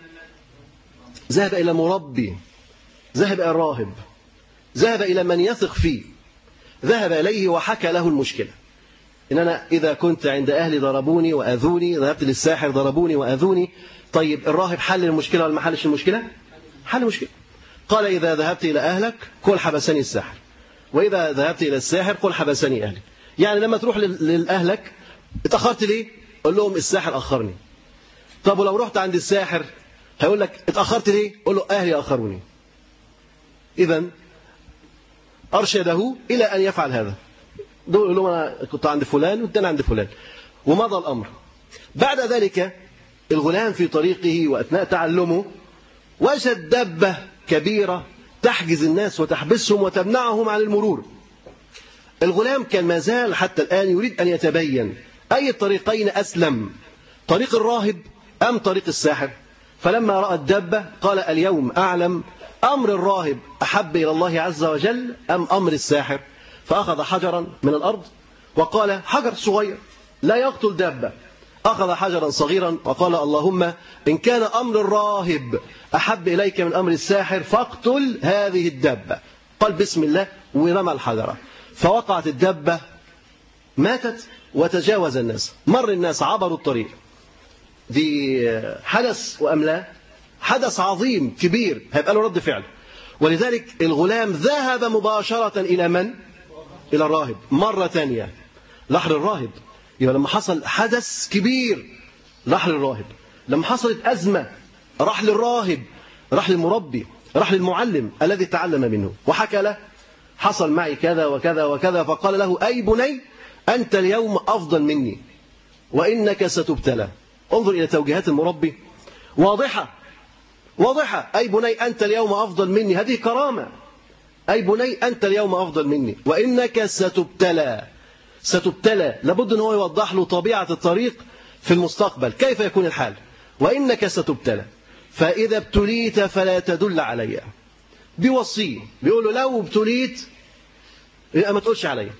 ذهب إلى مربي، ذهب إلى الراهب، ذهب إلى من يثق فيه، ذهب إليه وحكى له المشكلة. إن أنا إذا كنت عند أهلي ضربوني وأذوني، ذهبت للساحر ضربوني وأذوني. طيب الراهب حل المشكلة ولا ما حلش المشكلة؟ حل المشكلة. قال إذا ذهبت إلى أهلك قل حبسني الساحر، وإذا ذهبت إلى الساحر قل حبسني أهلي. يعني لما تروح لأهلك اتأخرت ليه؟ قل لهم الساحر أخرني. طب ولو رحت عند الساحر هيقول لك اتأخرت ليه؟ قل له أهلي أخروني. إذن أرشده إلى أن يفعل هذا. دول يقول لهم أنا كنت عند فلان والتاني عند فلان، ومضى الأمر. بعد ذلك الغلام في طريقه وأثناء تعلمه وجد دبة كبيرة تحجز الناس وتحبسهم وتمنعهم عن المرور. الغلام كان ما زال حتى الآن يريد أن يتبين أي الطريقين أسلم، طريق الراهب أم طريق الساحر. فلما رأى الدبة قال اليوم أعلم أمر الراهب أحب إلى الله عز وجل أم أمر الساحر. فأخذ حجرا من الأرض وقال، حجر صغير لا يقتل دابة، أخذ حجرا صغيرا وقال اللهم إن كان أمر الراهب أحب إليك من أمر الساحر فاقتل هذه الدابة. قال بسم الله ورمى الحجرة، فوقعت الدابة ماتت وتجاوز الناس، مر الناس عبروا الطريق. دي حدث وأم لا؟ حدث عظيم كبير هيبقى له رد فعل. ولذلك الغلام ذهب مباشرة إلى من؟ إلى الراهب مرة ثانية، لحر الراهب. يبقى لما حصل حدث كبير راح للراهب. لما حصلت أزمة راح للراهب، راح للمربي، راح للمعلم الذي تعلم منه وحكى له حصل معي كذا وكذا وكذا، فقال له أي بني أنت اليوم أفضل مني وإنك ستبتلى. انظر إلى توجيهات المربي واضحة واضحة. أي بني أنت اليوم أفضل مني، هذه كرامة. أي بني أنت اليوم أفضل مني وإنك ستبتلى. ستبتلى لابد أن هو يوضح له طبيعة الطريق في المستقبل، كيف يكون الحال. وإنك ستبتلى فإذا ابتليت فلا تدل علي. بيوصيه بيقول له لو ابتليت يبقى ما تقولش علي.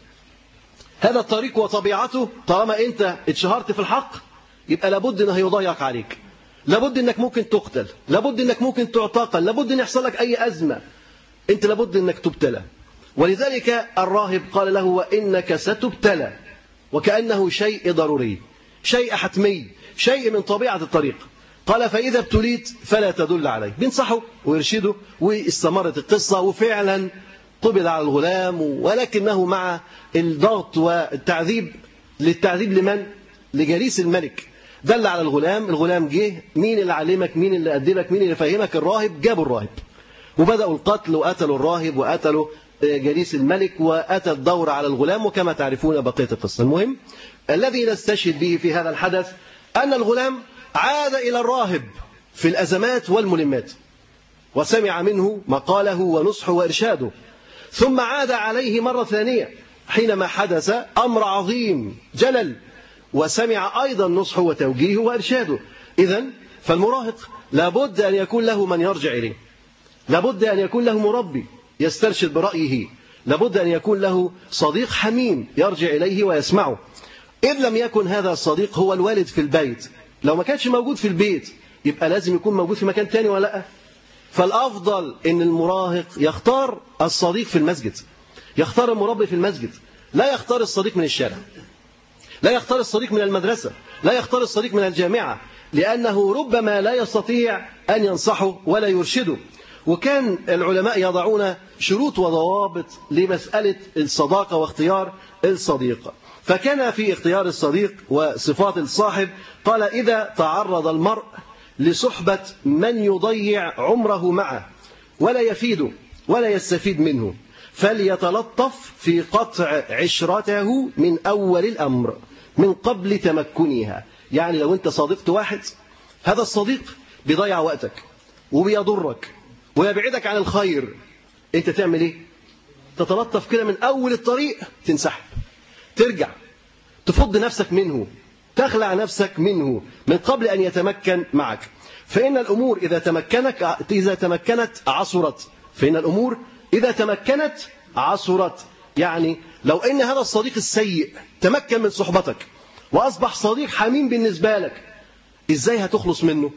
هذا الطريق وطبيعته، طالما أنت اتشهرت في الحق يبقى لابد أنه يضيق عليك، لابد أنك ممكن تقتل، لابد أنك ممكن تعتقل، لابد أن يحصل لك أي أزمة، أنت لابد أنك تبتلى. ولذلك الراهب قال له وإنك ستبتلى، وكأنه شيء ضروري، شيء حتمي، شيء من طبيعة الطريق. قال فإذا ابتليت فلا تدل عليه. بينصحه ويرشده، واستمرت القصة وفعلا قبض على الغلام، ولكنه مع الضغط والتعذيب. للتعذيب لمن؟ لجليس الملك. دل على الغلام، الغلام جه، مين اللي علمك، مين اللي أدبك، مين اللي فهمك؟ الراهب. جابوا الراهب وبدأوا القتل وقتلوا الراهب وقتلوا جليس الملك وأتى الدور على الغلام، وكما تعرفون بقية القصة. المهم الذي نستشهد به في هذا الحدث أن الغلام عاد إلى الراهب في الأزمات والملمات وسمع منه مقاله ونصحه وإرشاده، ثم عاد عليه مرة ثانية حينما حدث أمر عظيم جلل، وسمع أيضا نصحه وتوجيهه وإرشاده. إذن فالمراهق لابد أن يكون له من يرجع إليه، لابد أن يكون له مربي يسترشد برأيه، لابد أن يكون له صديق حميم يرجع إليه ويسمعه. إذ لم يكن هذا الصديق هو الوالد في البيت، لو ما كانش موجود في البيت يبقى لازم يكون موجود في مكان تاني ولا لا؟ فالأفضل أن المراهق يختار الصديق في المسجد، يختار المربي في المسجد، لا يختار الصديق من الشارع، لا يختار الصديق من المدرسة، لا يختار الصديق من الجامعة، لأنه ربما لا يستطيع أن ينصحه ولا يرشده. وكان العلماء يضعون شروط وضوابط لمسألة الصداقة واختيار الصديق. فكان في اختيار الصديق وصفات الصاحب قال إذا تعرض المرء لصحبة من يضيع عمره معه ولا يفيده ولا يستفيد منه فليتلطف في قطع عشرته من أول الأمر من قبل تمكنها. يعني لو أنت صديقت واحد، هذا الصديق بيضيع وقتك وبيضرك ويبعدك عن الخير، أنت تعمل إيه؟ تتلطف كده من أول الطريق، تنسحب، ترجع، تفض نفسك منه، تخلع نفسك منه من قبل أن يتمكن معك. فإن الأمور إذا تمكنك إذا تمكنت عصرت، فإن الأمور إذا تمكنت عصرت. يعني لو أن هذا الصديق السيء تمكن من صحبتك وأصبح صديق حميم بالنسبة لك، إزاي هتخلص منه؟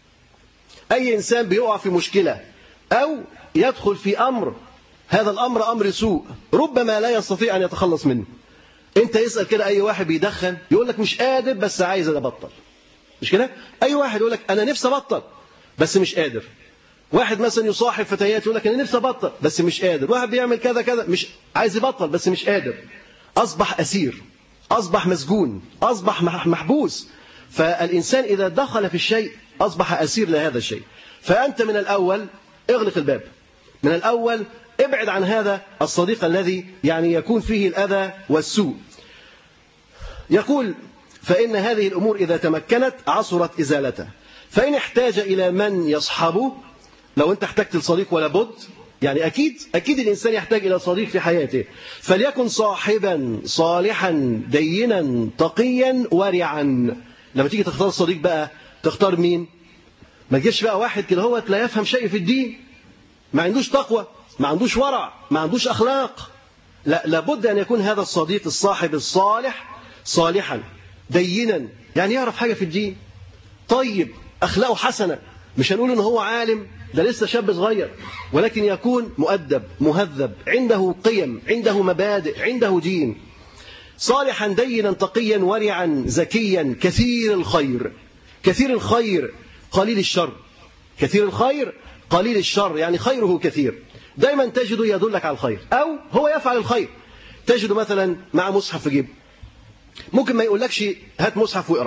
أي إنسان بيقع في مشكلة أو يدخل في أمر، هذا الأمر أمر سوء، ربما لا يستطيع أن يتخلص منه. أنت يسأل كده أي واحد بيدخن يقول لك مش قادر بس عايز أبطل، مش كده؟ أي واحد يقول لك أنا نفسي أبطل بس مش قادر. واحد مثلا يصاحب فتيات يقول لك أنا نفسي أبطل بس مش قادر. واحد بيعمل كذا كذا مش عايز يبطل بس مش قادر. أصبح أسير، أصبح مسجون، أصبح محبوس. فالإنسان إذا دخل في الشيء أصبح أسير لهذا الشيء. فأنت من الأول اغلق الباب، من الأول ابعد عن هذا الصديق الذي يعني يكون فيه الأذى والسوء. يقول فإن هذه الأمور إذا تمكنت عصرت إزالتها. فإن احتاج إلى من يصحبه، لو أنت احتجت لصديق ولا بد، يعني أكيد أكيد الإنسان يحتاج إلى صديق في حياته، فليكن صاحبا صالحا دينا تقيا ورعا. لما تيجي تختار صديق بقى تختار مين؟ ما تجيش بقى واحد كده هو لا يفهم شيء في الدين، ما عندوش تقوى، ما عندوش ورع، ما عندوش أخلاق. لا، لابد أن يكون هذا الصديق الصاحب الصالح صالحا دينا، يعني يعرف حاجة في الدين، طيب، أخلاقه حسنة. مش هنقول إن هو عالم، ده لسه شاب صغير، ولكن يكون مؤدب مهذب، عنده قيم، عنده مبادئ، عنده دين. صالحا دينا تقيا ورعا زكيا كثير الخير. كثير الخير قليل الشر، كثير الخير قليل الشر، يعني خيره كثير. دايما تجده يدلك على الخير أو هو يفعل الخير. تجده مثلا مع مصحف في جيبه، ممكن ما يقولكش هات مصحف واقرأ،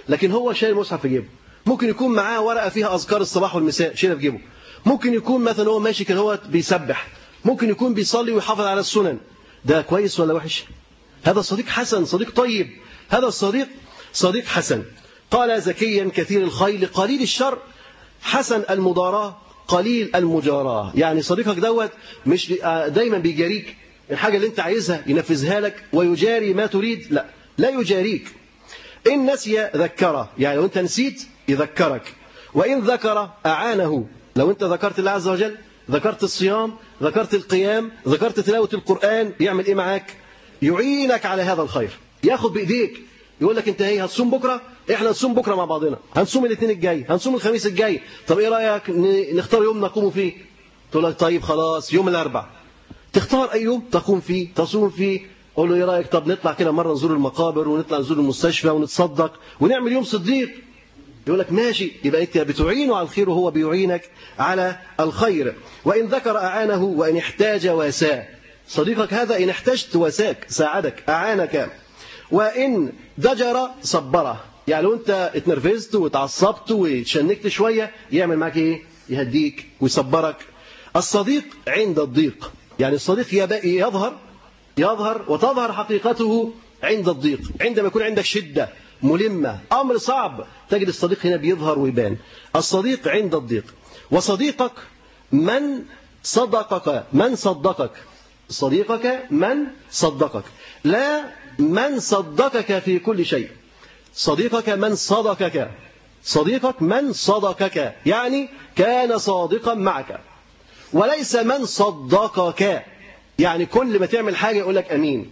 لكن هو شايل المصحف في جيبه. ممكن يكون معاه ورقة فيها أذكار الصباح والمساء شايلها في جيبه. ممكن يكون مثلا هو ماشي كده هو بيسبح. ممكن يكون بيصلي ويحافظ على السنن. ده كويس ولا وحش؟ هذا صديق حسن، صديق طيب، هذا الصديق صديق حسن. قال زكيا كثير الخيل قليل الشر حسن المضاراة قليل المجاراة. يعني صديقك دوت مش دايما بيجاريك الحاجة اللي انت عايزها ينفذها لك ويجاري ما تريد، لا لا يجاريك. إن نسي ذكره، يعني لو انت نسيت يذكرك، وإن ذكر أعانه. لو انت ذكرت الله عز وجل، ذكرت الصيام، ذكرت القيام، ذكرت تلاوة القرآن، يعمل ايه معاك؟ يعينك على هذا الخير، ياخد بإيديك يقول لك انت ايه هتصوم بكرة؟ احنا هنصوم بكرة مع بعضنا، هنصوم الاثنين الجاي، هنصوم الخميس الجاي. طب ايه رأيك نختار يوم نقوم فيه؟ تقول لك طيب خلاص يوم الأربع. تختار أي يوم تقوم فيه تصوم فيه. قول له ايه رأيك طب نطلع كده مرة نزور المقابر ونطلع نزور المستشفى ونتصدق ونعمل يوم صديق. يقول لك ماشي، يبقى انت بتعينه على الخير وهو بيعينك على الخير. وإن ذكر أعانه وإن احتاج واساه. صديقك هذا إن احتجت واساك، ساعدك، أعانك. وإن ضجر صبره، يعني لو انت اتنرفزت واتعصبت وتشنكت شوية يعمل معك ايه؟ يهديك ويصبرك. الصديق عند الضيق، يعني الصديق يظهر يظهر وتظهر حقيقته عند الضيق. عندما يكون عندك شدة ملمة أمر صعب تجد الصديق هنا بيظهر ويبان. الصديق عند الضيق. وصديقك من صدقك، من صدقك. صديقك من صدقك، لا من صدقك في كل شيء. صديقك من صدقك، صديقك من صدقك يعني كان صادقا معك، وليس من صدقك يعني كل ما تعمل حاجة يقول لك أمين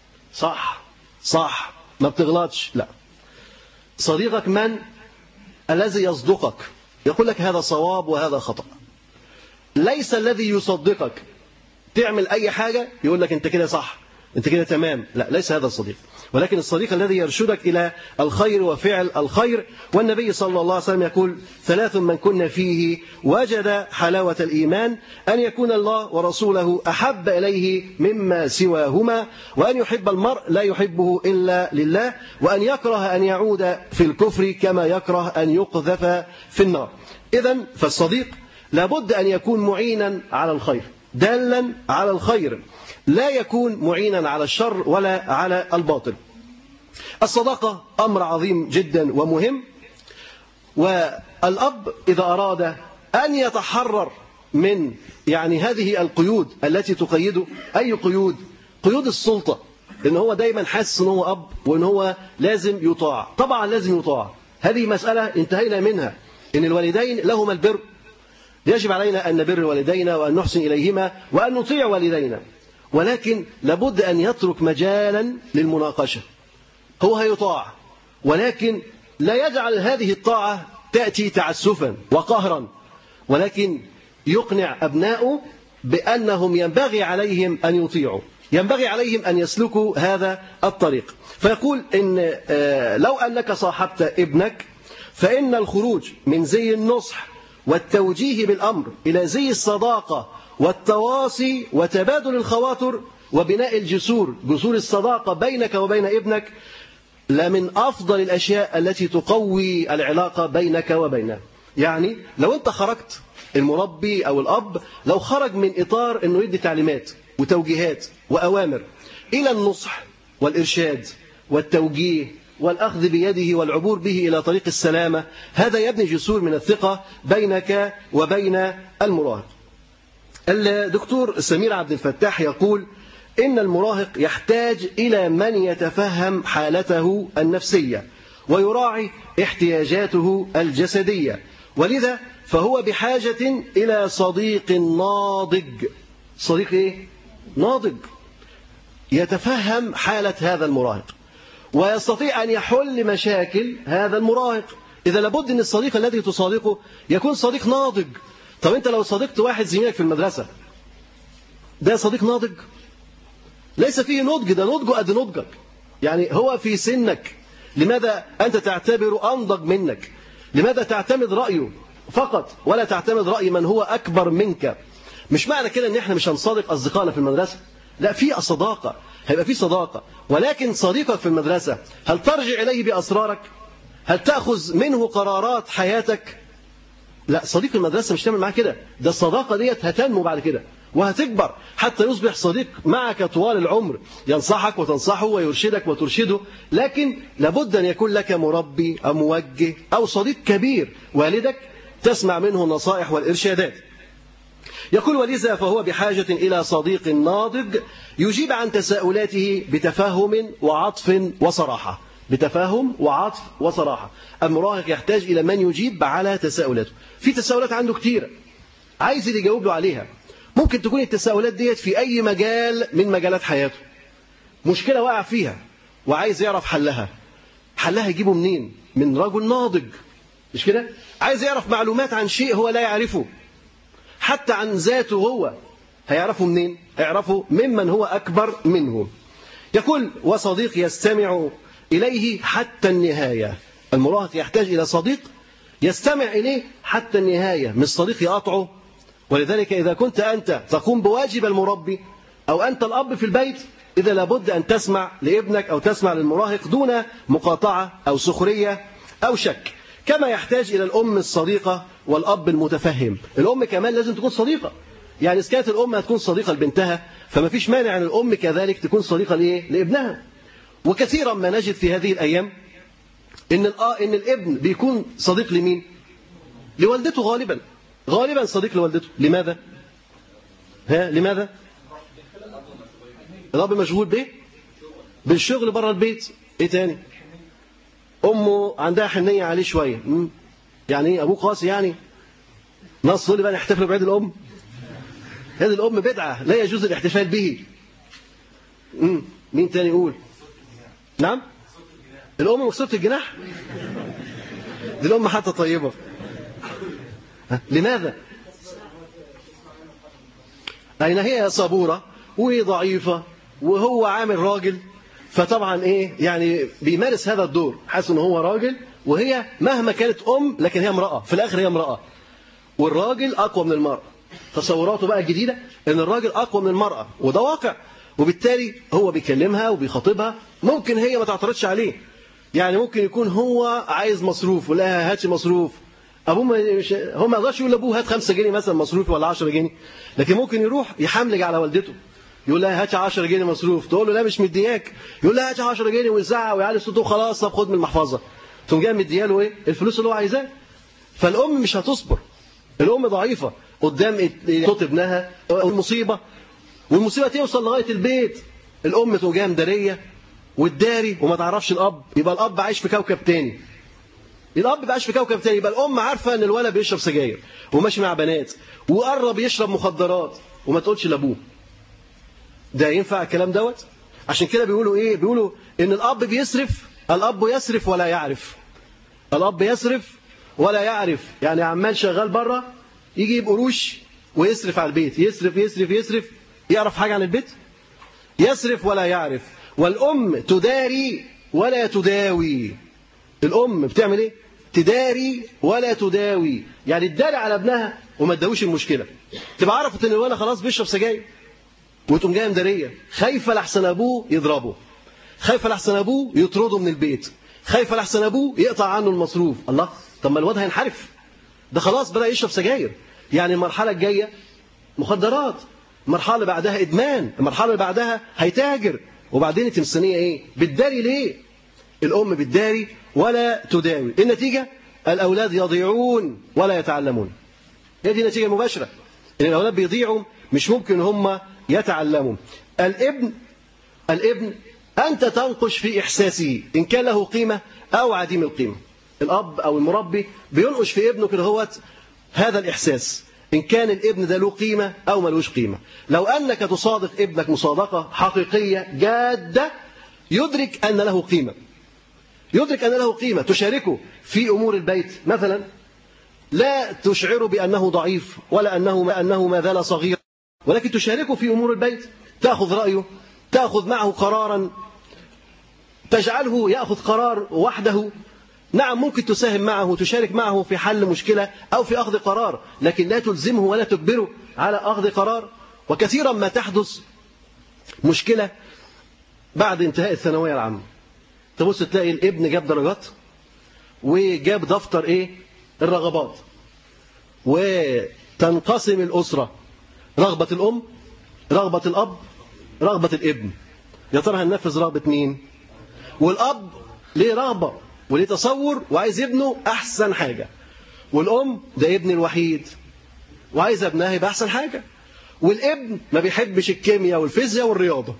صح صح ما بتغلطش. لا، صديقك من الذي يصدقك، يقول لك هذا صواب وهذا خطأ. ليس الذي يصدقك تعمل أي حاجة يقول لك أنت كده صح أنت كده تمام، لا ليس هذا الصديق، ولكن الصديق الذي يرشدك إلى الخير وفعل الخير. والنبي صلى الله عليه وسلم يقول ثلاث من كن فيه وجد حلاوة الإيمان: أن يكون الله ورسوله أحب إليه مما سواهما، وأن يحب المرء لا يحبه إلا لله، وأن يكره أن يعود في الكفر كما يكره أن يقذف في النار. إذن فالصديق لابد أن يكون معينا على الخير، دالا على الخير، لا يكون معينا على الشر ولا على الباطل. الصداقة أمر عظيم جدا ومهم. والأب إذا أراد أن يتحرر من يعني هذه القيود التي تقيده، أي قيود؟ قيود السلطة، إن هو دايما حاسس إن هو أب وإن هو لازم يطاع. طبعا لازم يطاع، هذه مسألة انتهينا منها، إن الوالدين لهما البر، يجب علينا أن نبر والدينا وأن نحسن إليهما وأن نطيع والدينا، ولكن لابد أن يترك مجالا للمناقشة. هو هيطاع، ولكن لا يجعل هذه الطاعة تأتي تعسفا وقهرا، ولكن يقنع أبناؤه بأنهم ينبغي عليهم أن يطيعوا، ينبغي عليهم أن يسلكوا هذا الطريق. فيقول إن لو أنك صاحبت ابنك فإن الخروج من زي النصح والتوجيه بالأمر إلى زي الصداقة والتواصي وتبادل الخواطر وبناء الجسور، جسور الصداقة بينك وبين ابنك، لمن أفضل الأشياء التي تقوي العلاقة بينك وبينه. يعني لو أنت خرجت، المربي أو الأب لو خرج من إطار أنه يدي تعليمات وتوجيهات وأوامر إلى النصح والإرشاد والتوجيه والأخذ بيده والعبور به إلى طريق السلامة، هذا يبني جسور من الثقة بينك وبين المراهق. الدكتور سمير عبد الفتاح يقول إن المراهق يحتاج إلى من يتفهم حالته النفسية ويراعي احتياجاته الجسدية، ولذا فهو بحاجة إلى صديق ناضج. صديق إيه؟ ناضج يتفهم حالة هذا المراهق ويستطيع أن يحل مشاكل هذا المراهق. إذا لابد أن الصديق الذي تصادقه يكون صديق ناضج. طب أنت لو صديقت واحد زميلك في المدرسة، ده صديق ناضج؟ ليس فيه نضج، ده نضجه قد نضجك، يعني هو في سنك، لماذا أنت تعتبره أنضج منك؟ لماذا تعتمد رأيه فقط ولا تعتمد رأي من هو أكبر منك؟ مش معنى كده أن احنا مش هنصادق أصدقائنا في المدرسة، لا، في صداقة، هيبقى في صداقة، ولكن صديقك في المدرسة هل ترجع إليه بأسرارك؟ هل تأخذ منه قرارات حياتك؟ لا، صديق المدرسة مش تعمل معاه كده. ده الصداقة ديت هتنمو بعد كده وهتكبر حتى يصبح صديق معك طوال العمر، ينصحك وتنصحه ويرشدك وترشده. لكن لابد أن يكون لك مربي أو موجه أو صديق كبير، والدك، تسمع منه النصائح والإرشادات. يقول: ولذا فهو بحاجة إلى صديق ناضج يجيب عن تساؤلاته بتفهم وعطف وصراحة. بتفاهم وعطف وصراحة. المراهق يحتاج إلى من يجيب على تساؤلاته. في تساؤلات عنده كتيرة، عايز اللي يجاوب له عليها. ممكن تكون التساؤلات ديت في أي مجال من مجالات حياته. مشكلة وقع فيها وعايز يعرف حلها. حلها يجيبه منين؟ من رجل ناضج، مش كده؟ عايز يعرف معلومات عن شيء هو لا يعرفه، حتى عن ذاته هو، هيعرفه منين؟ هيعرفه ممن هو أكبر منه. يقول: وصديق يستمع إليه حتى النهاية. المراهق يحتاج إلى صديق يستمع إليه حتى النهاية، مش صديق يقطعه. ولذلك إذا كنت أنت تقوم بواجب المربي أو أنت الأب في البيت، إذا لابد أن تسمع لابنك أو تسمع للمراهق دون مقاطعة أو سخرية أو شك. كما يحتاج إلى الأم الصديقة والأب المتفهم. الأم كمان لازم تكون صديقة. يعني إذا كانت الأم هتكون صديقة لبنتها، فما فيش مانع أن الأم كذلك تكون صديقة لإيه؟ لابنها. وكثيرا ما نجد في هذه الأيام إن إن الابن بيكون صديق لمين؟ لوالدته غالبا. غالبا صديق لوالدته. لماذا؟ ها لماذا؟ الأب مشغول بإيه؟ بالشغل بره البيت. إيه تاني؟ أمه عندها حنية عليه شوية. يعني إيه أبوه قاسي يعني؟ ناس تقول لي بقى نحتفل بعيد الأم. هذه الأم بدعة لا يجوز الاحتفال به. مم. مين تاني يقول؟ نعم؟ الأم مكسورة الجناح؟ دي الأم حتى طيبة. لماذا؟ أين هي يا صبورة وضعيفة وهو عامل راجل، فطبعا إيه يعني بيمارس هذا الدور، حاسس إن هو راجل وهي مهما كانت أم لكن هي امرأة، في الآخر هي امرأة، والراجل أقوى من المرأة. تصوراته بقى الجديدة إن الراجل أقوى من المرأة، وده واقع. وبالتالي هو بيكلمها وبيخاطبها، ممكن هي ما تعترضش عليه. يعني ممكن يكون هو عايز مصروف ولا هاتش مصروف، ابوه مش هو ما يقدرش يقول لابوه هات خمسة جنيه مثلا مصروف ولا عشرة جنيه، لكن ممكن يروح يحملج على والدته يقول لها هات عشرة جنيه مصروف، تقول له لا مش مدياك، يقول لها هات عشرة جنيه ويزعق ويعلي صوته وخلاص طب خد من المحفظه، تقوم جاي مدياله ايه؟ الفلوس اللي هو عايزاه. فالام مش هتصبر، الام ضعيفه قدام صوت ابنها المصيبه، والمصيبه توصل لغايه البيت، الام تقوم جايه مداريه والداري وما تعرفش الاب، يبقى الاب عايش في كوكب تاني. الاب بقاش في كوكب تاني، يبقى الام عارفه ان الولد بيشرب سجاير وماشي مع بنات وقرب يشرب مخدرات وما تقولش لابوه. ده ينفع الكلام دوت؟ عشان كده بيقولوا ايه؟ بيقولوا ان الاب بيسرف، الاب يسرف ولا يعرف. الاب يسرف ولا يعرف، يعني عمال شغال بره يجيب قروش ويسرف على البيت، يسرف يسرف يسرف، يعرف حاجه عن البيت؟ يسرف ولا يعرف. والام تداري ولا تداوي. الام بتعمل ايه؟ تداري ولا تداوي، يعني تداري على ابنها وما تداويش المشكله. تبقى عرفت ان الولد خلاص بيشرب سجاير وتقوم جايه مداريه، خايفه لحسن ابوه يضربه، خايفه لحسن ابوه يطرده من البيت، خايفه لحسن ابوه يقطع عنه المصروف. الله، طب ما الواد هينحرف، ده خلاص بدا يشرب سجاير. يعني المرحله الجايه مخدرات، المرحله اللي بعدها ادمان، المرحله اللي بعدها هيتاجر، وبعدين التمثيليه ايه؟ بتداري ليه؟ الام بتداري ولا تداوي. النتيجه الاولاد يضيعون ولا يتعلمون. هي دي النتيجه المباشره، ان الاولاد بيضيعوا، مش ممكن هم يتعلموا. الابن الابن انت تنقش في احساسه ان كان له قيمه او عديم القيمه. الاب او المربي بينقش في ابنه كده هوت هذا الاحساس، ان كان الابن ده له قيمه او ملوش قيمه. لو انك تصادق ابنك مصادقه حقيقيه جاده يدرك ان له قيمه، يدرك ان له قيمه، تشاركه في امور البيت مثلا، لا تشعره بانه ضعيف ولا انه انه ما زال صغيرا، ولكن تشاركه في امور البيت، تاخذ رايه، تاخذ معه قرارا، تجعله ياخذ قرار وحده. نعم ممكن تساهم معه، تشارك معه في حل مشكله او في اخذ قرار، لكن لا تلزمه ولا تجبره على اخذ قرار. وكثيرا ما تحدث مشكله بعد انتهاء الثانويه العامه، تبص تلاقي الابن جاب درجات وجاب دفتر إيه الرغبات، وتنقسم الأسرة: رغبة الأم، رغبة الأب، رغبة الابن. يا ترى هننفذ رغبة مين؟ والأب ليه رغبة وليه تصور وعايز ابنه أحسن حاجة، والأم ده ابن الوحيد وعايز ابنها يبقى أحسن حاجة، والابن ما بيحبش الكيمياء والفيزياء والرياضة،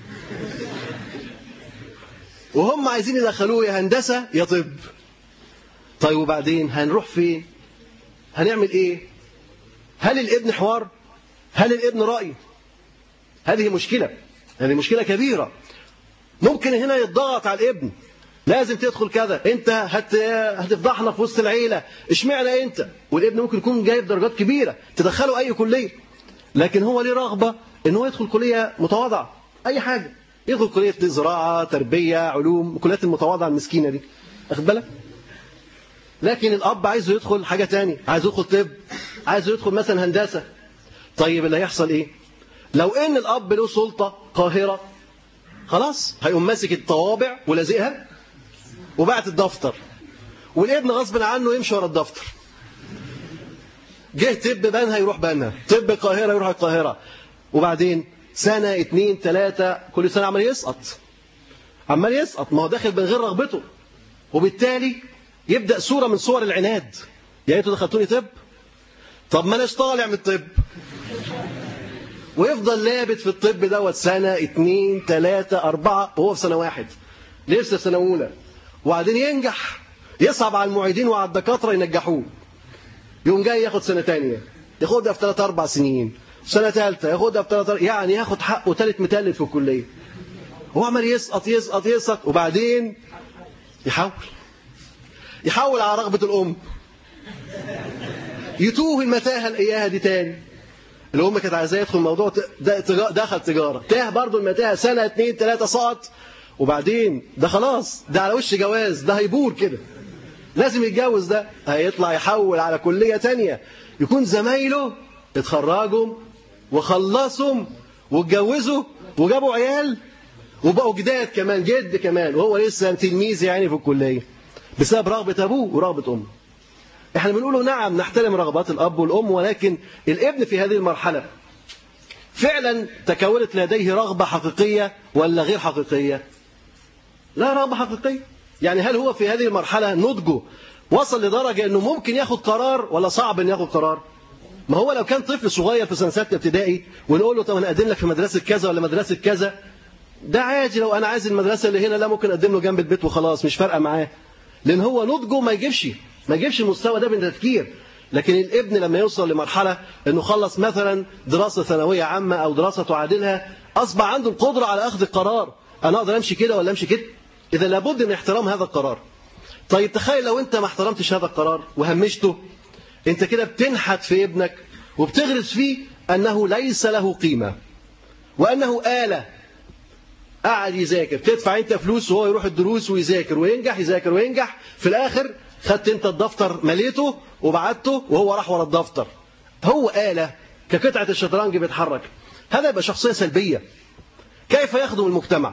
وهم عايزين يدخلوه يا هندسة يا طب. طيب وبعدين هنروح فين؟ هنعمل إيه؟ هل الابن حوار؟ هل الابن رأي؟ هذه مشكلة، هذه مشكلة كبيرة. ممكن هنا يتضغط على الابن: لازم تدخل كذا، انت هت... هتفضحنا في وسط العيلة، اشمعنى انت؟ والابن ممكن يكون جايب درجات كبيرة تدخله اي كلية، لكن هو ليه رغبة ان هو يدخل كلية متواضعة، اي حاجة، يدخل كلية زراعة، تربية، علوم، الكليات المتواضعة المسكينة دي، اخد بالك؟ لكن الاب عايزه يدخل حاجة تانية، عايزه يدخل طب، عايزه يدخل مثلا هندسة. طيب اللي هيحصل ايه؟ لو ان الاب له سلطة قاهرة، خلاص هيقوم ماسك الطوابع ولازقها وبعت الدفتر، والابن غصب عنه يمشي ورا الدفتر. جه طب بنها يروح بنها، طب القاهرة يروح القاهرة، وبعدين سنة اتنين تلاتة كل سنة عمال يسقط، عمال يسقط، ما هو داخل من غير رغبته، وبالتالي يبدأ صورة من صور العناد: يا انتوا دخلتوني طب، طب ما اناش طالع من الطب، ويفضل لابت في الطب دوت سنة اتنين تلاتة أربعة وهو في سنة واحد لسه في سنة أولى، وبعدين ينجح، يصعب على المعيدين وعلى الدكاترة ينجحوه، يوم جاي ياخد سنة تانية ياخدها في ثلاث أربع سنين، سنة ثالثة ياخدها في ثلاث، يعني ياخد حقه ثالث متلت في الكلية، هو عمال يسقط يسقط يسقط، وبعدين يحاول يحاول على رغبة الأم، يتوه المتاهة الإياها دي تاني. الأم كانت عايزاه يدخل موضوع، دخل تجارة، تاه برضه المتاهة سنة اتنين تلاتة سقط، وبعدين ده خلاص ده على وش جواز، ده هيبور كده، لازم يتجوز، ده هيطلع يحول على كلية تانية، يكون زمايله اتخرجوا وخلصوا واتجوزوا وجابوا عيال وبقوا جداد كمان، جد كمان، وهو لسه تلميذ يعني في الكلية، بسبب رغبة أبوه ورغبة أمه. احنا بنقوله نعم نحترم رغبات الأب والأم، ولكن الابن في هذه المرحلة فعلا تكونت لديه رغبة حقيقية ولا غير حقيقية؟ لا، رغبة حقيقية. يعني هل هو في هذه المرحلة نضجه وصل لدرجة أنه ممكن ياخد قرار ولا صعب أن ياخد قرار؟ ما هو لو كان طفل صغير في سنة ستة ابتدائي ونقول له طب أنا أقدم لك في مدرسة كذا ولا مدرسة كذا، ده عادي، لو أنا عايز المدرسة اللي هنا لا ممكن أقدم له جنب البيت وخلاص، مش فارقة معاه، لأن هو نضجه ما يجيبش ما يجيبش المستوى ده من التفكير. لكن الابن لما يوصل لمرحلة أنه خلص مثلا دراسة ثانوية عامة أو دراسة تعادلها، أصبح عنده القدرة على أخذ القرار، أنا أقدر أمشي كده ولا أمشي كده، إذا لابد من احترام هذا القرار. طيب تخيل لو أنت ما احترمتش هذا القرار وهمشته، أنت كده بتنحت في ابنك وبتغرس فيه أنه ليس له قيمة، وأنه آلة قاعد يذاكر، تدفع أنت فلوس وهو يروح الدروس ويذاكر وينجح، يذاكر وينجح، في الآخر خدت أنت الدفتر مليته وبعته وهو راح ورا الدفتر، هو آلة كقطعة الشطرنج بيتحرك. هذا يبقى شخصية سلبية. كيف يخدم المجتمع؟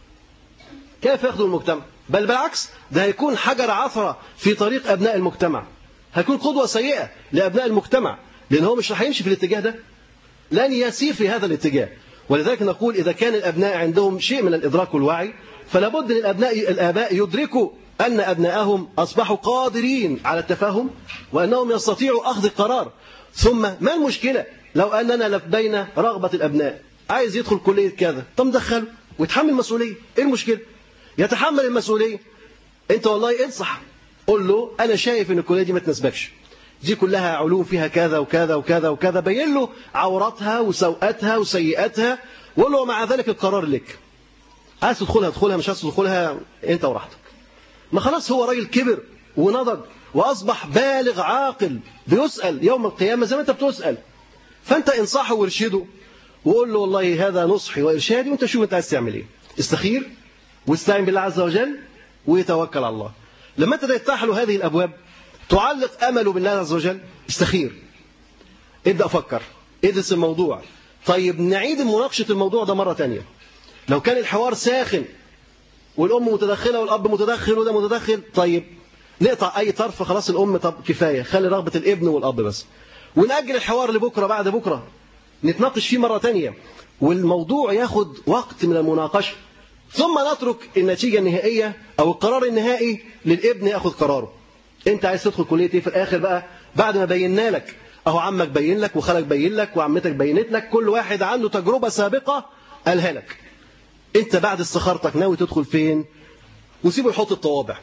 كيف يخدم المجتمع؟ بل بالعكس، ده هيكون حجر عثرة في طريق أبناء المجتمع، هيكون قدوة سيئة لأبناء المجتمع، لأن هو مش هيمشي في الاتجاه ده، لن يسير في هذا الاتجاه. ولذلك نقول إذا كان الأبناء عندهم شيء من الإدراك والوعي، فلا بد للأبناء الآباء يدركوا أن أبنائهم أصبحوا قادرين على التفاهم وأنهم يستطيعوا أخذ القرار. ثم ما المشكلة لو أننا لدينا رغبة الأبناء، عايز يدخل كلية كذا، طب ندخله ويتحمل مسؤولية، إيه المشكلة؟ يتحمل المسؤولية. أنت والله انصح، قل له أنا شايف أن الكلية دي ما تناسبكش، دي كلها علوم فيها كذا وكذا وكذا وكذا، بين له عوراتها وسوءاتها وسيئاتها، وقل له مع ذلك القرار لك، عايز تدخلها ادخلها، مش عايز تدخلها أنت وراحتك. ما خلاص هو راجل كبر ونضج وأصبح بالغ عاقل، بيسأل يوم القيامة زي ما أنت بتسأل، فأنت انصحه وارشده وقول له والله هذا نصحي وإرشادي، وأنت شوف أنت عايز تعمل إيه، استخير واستعين بالله عز وجل ويتوكل على الله. لما أنت تفتح له هذه الأبواب، تعلق أمله بالله عز وجل، استخير، ابدأ أفكر، ادرس الموضوع. طيب نعيد مناقشة الموضوع ده مرة تانية. لو كان الحوار ساخن والأم متدخلة والأب متدخل وده متدخل، طيب نقطع أي طرف خلاص الأم طب كفاية، خلي رغبة الابن والأب بس، ونأجل الحوار لبكرة بعد بكرة نتناقش فيه مرة تانية، والموضوع ياخد وقت من المناقشة، ثم نترك النتيجة النهائية أو القرار النهائي للابن ياخد قراره. أنت عايز تدخل كلية إيه في الآخر بقى بعد ما بينا لك، أهو عمك بين لك وخالك بين لك وعمتك بينت لك، كل واحد عنده تجربة سابقة قالها لك. أنت بعد استخارتك ناوي تدخل فين؟ وسيبه يحط الطوابع،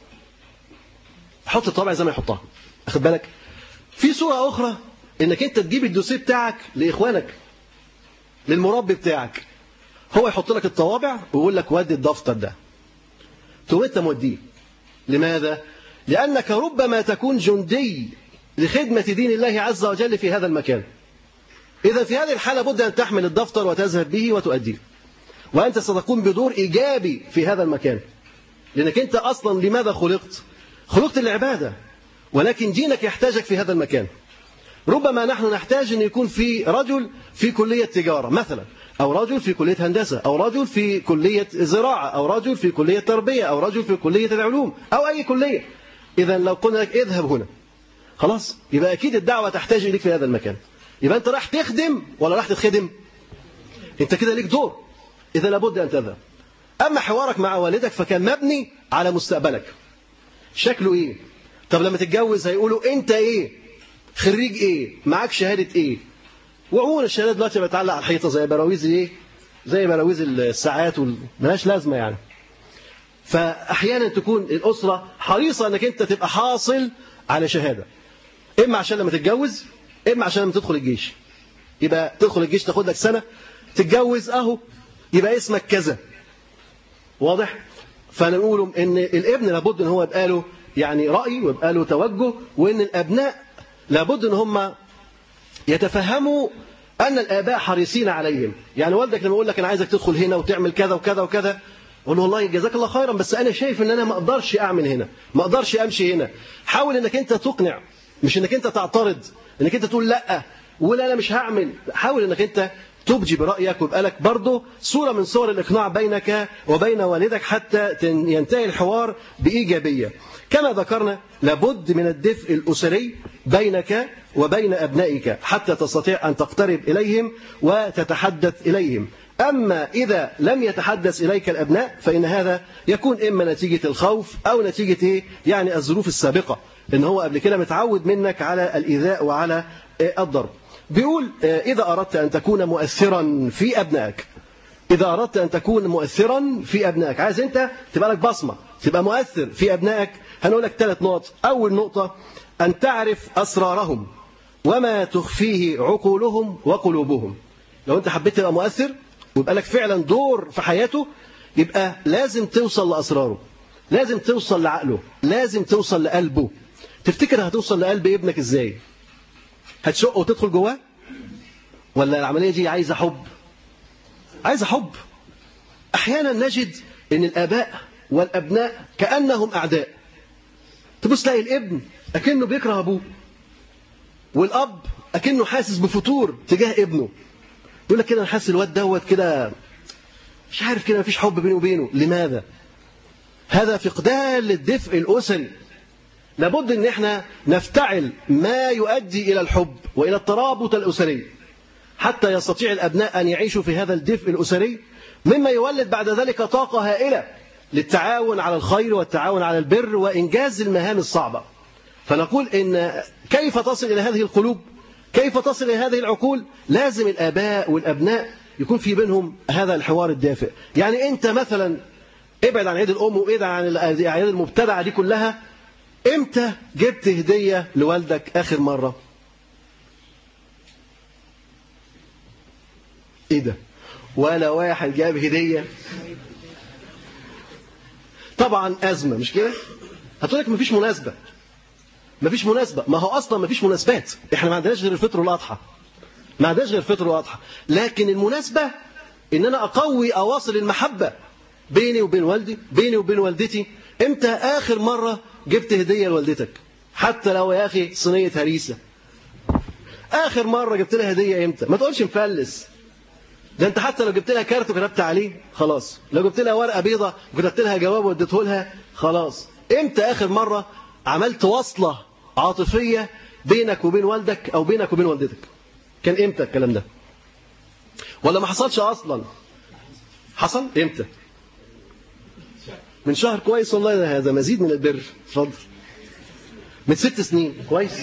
حط الطوابع زي ما يحطها. أخد بالك؟ في صورة أخرى إنك أنت تجيب الدوسيه بتاعك لإخوانك، للمربي بتاعك، هو يحط لك الطوابع ويقول لك ودي الدفتر ده، تقوم أنت موديه. لماذا؟ لأنك ربما تكون جندي لخدمة دين الله عز وجل في هذا المكان. إذا في هذه الحالة بد أن تحمل الدفتر وتذهب به وتؤديه، وأنت ستقوم بدور إيجابي في هذا المكان، لأنك أنت أصلا لماذا خلقت؟ خلقت للعبادة، ولكن دينك يحتاجك في هذا المكان. ربما نحن نحتاج أن يكون في رجل في كلية تجارة مثلا، أو رجل في كلية هندسة، أو رجل في كلية زراعة، أو رجل في كلية تربية، أو رجل في كلية العلوم، أو أي كلية. إذا لو قلنا لك اذهب هنا، خلاص يبقى أكيد الدعوة تحتاج إليك في هذا المكان. يبقى أنت راح تخدم ولا راح تخدم؟ أنت كده ليك دور، إذا لابد أن تذهب. أما حوارك مع والدك فكان مبني على مستقبلك، شكله إيه؟ طب لما تتجوز هيقولوا أنت إيه؟ خريج إيه؟ معاك شهادة إيه؟ وعموما الشهادات دلوقتي بتعلق على الحيطة زي براويز إيه؟ زي براويز الساعات ملهاش لازمة يعني. فأحيانا تكون الأسرة حريصة أنك أنت تبقى حاصل على شهادة، إما عشان لما تتجوز، إما عشان لما تدخل الجيش. يبقى تدخل الجيش تاخد لك سنة، تتجوز أهو يبقى اسمك كذا. واضح؟ فنقول إن الابن لابد أن هو يبقى له يعني رأي ويبقى له توجه، وإن الأبناء لابد أن هم يتفهموا أن الآباء حريصين عليهم. يعني والدك لما يقول لك أنا عايزك تدخل هنا وتعمل كذا وكذا وكذا، قول له والله جزاك الله خيرا، بس أنا شايف أن أنا ما أقدرش أعمل هنا، ما أقدرش أمشي هنا. حاول أنك أنت تقنع، مش أنك أنت تعترض، أنك أنت تقول لأ ولا أنا مش هعمل. حاول أنك أنت تبجي برأيك، ويبقى لك برضه صورة من صور الإقناع بينك وبين والدك حتى ينتهي الحوار بإيجابية. كما ذكرنا لابد من الدفء الأسري بينك وبين أبنائك حتى تستطيع أن تقترب إليهم وتتحدث إليهم. أما إذا لم يتحدث إليك الأبناء فإن هذا يكون إما نتيجة الخوف أو نتيجة إيه؟ يعني الظروف السابقة، إن هو قبل كده متعود منك على الإيذاء وعلى الضرب. بيقول إذا أردت أن تكون مؤثرا في أبنائك، إذا أردت أن تكون مؤثرا في أبنائك، عايز أنت تبقى لك بصمة، تبقى مؤثر في أبنائك، هنقول لك ثلاث نقط. أول نقطة أن تعرف أسرارهم وما تخفيه عقولهم وقلوبهم. لو أنت حبيت تبقى مؤثر ويبقى لك فعلا دور في حياته، يبقى لازم توصل لأسراره، لازم توصل لعقله، لازم توصل لقلبه. تفتكر هتوصل لقلب ابنك إزاي؟ هتشقه وتدخل جواه؟ ولا العملية دي عايزة حب؟ عايزة حب. أحيانا نجد أن الآباء والأبناء كأنهم أعداء. تبص تلاقي الابن أكنه بيكره أبوه، والأب أكنه حاسس بفتور تجاه ابنه. يقول لك كده أنا حاسس الواد دوت كده مش عارف كده مفيش حب بينه وبينه. لماذا؟ هذا فقدان للدفء الأسري. لابد أن احنا نفتعل ما يؤدي إلى الحب وإلى الترابط الأسري حتى يستطيع الأبناء أن يعيشوا في هذا الدفء الأسري، مما يولد بعد ذلك طاقة هائلة للتعاون على الخير والتعاون على البر وإنجاز المهام الصعبة. فنقول إن كيف تصل إلى هذه القلوب، كيف تصل إلى هذه العقول؟ لازم الآباء والأبناء يكون في بينهم هذا الحوار الدافئ. يعني أنت مثلا ابعد عن عيد الأم وابعد عن الأعياد المبتدعة دي كلها. امتى جبت هدية لوالدك آخر مرة؟ ايه ده؟ ولا واحد جاب هدية؟ طبعا أزمة، مش كده؟ هتقول لك مفيش مناسبة. مفيش مناسبة، ما هو أصلا مفيش مناسبات. احنا ما عندناش غير الفطر والأضحى، ما عندناش غير الفطر والأضحى. لكن المناسبة إن أنا أقوي أواصل المحبة بيني وبين والدي، بيني وبين والدتي. امتى آخر مرة جبت هدية لوالدتك؟ حتى لو يا أخي صينية هريسة. آخر مرة جبت لها هدية امتى؟ ما تقولش مفلس. ده انت حتى لو جبت لها كارت وكتبت عليه خلاص، لو جبت لها ورقة بيضة وكتبت لها جواب واديته لها خلاص. امتى آخر مرة عملت وصلة عاطفية بينك وبين والدك أو بينك وبين والدتك؟ كان إمتى الكلام ده؟ ولا ما حصلش أصلا؟ حصل إمتى؟ من شهر. كويس والله، هذا مزيد من البر. اتفضل. من ست سنين. كويس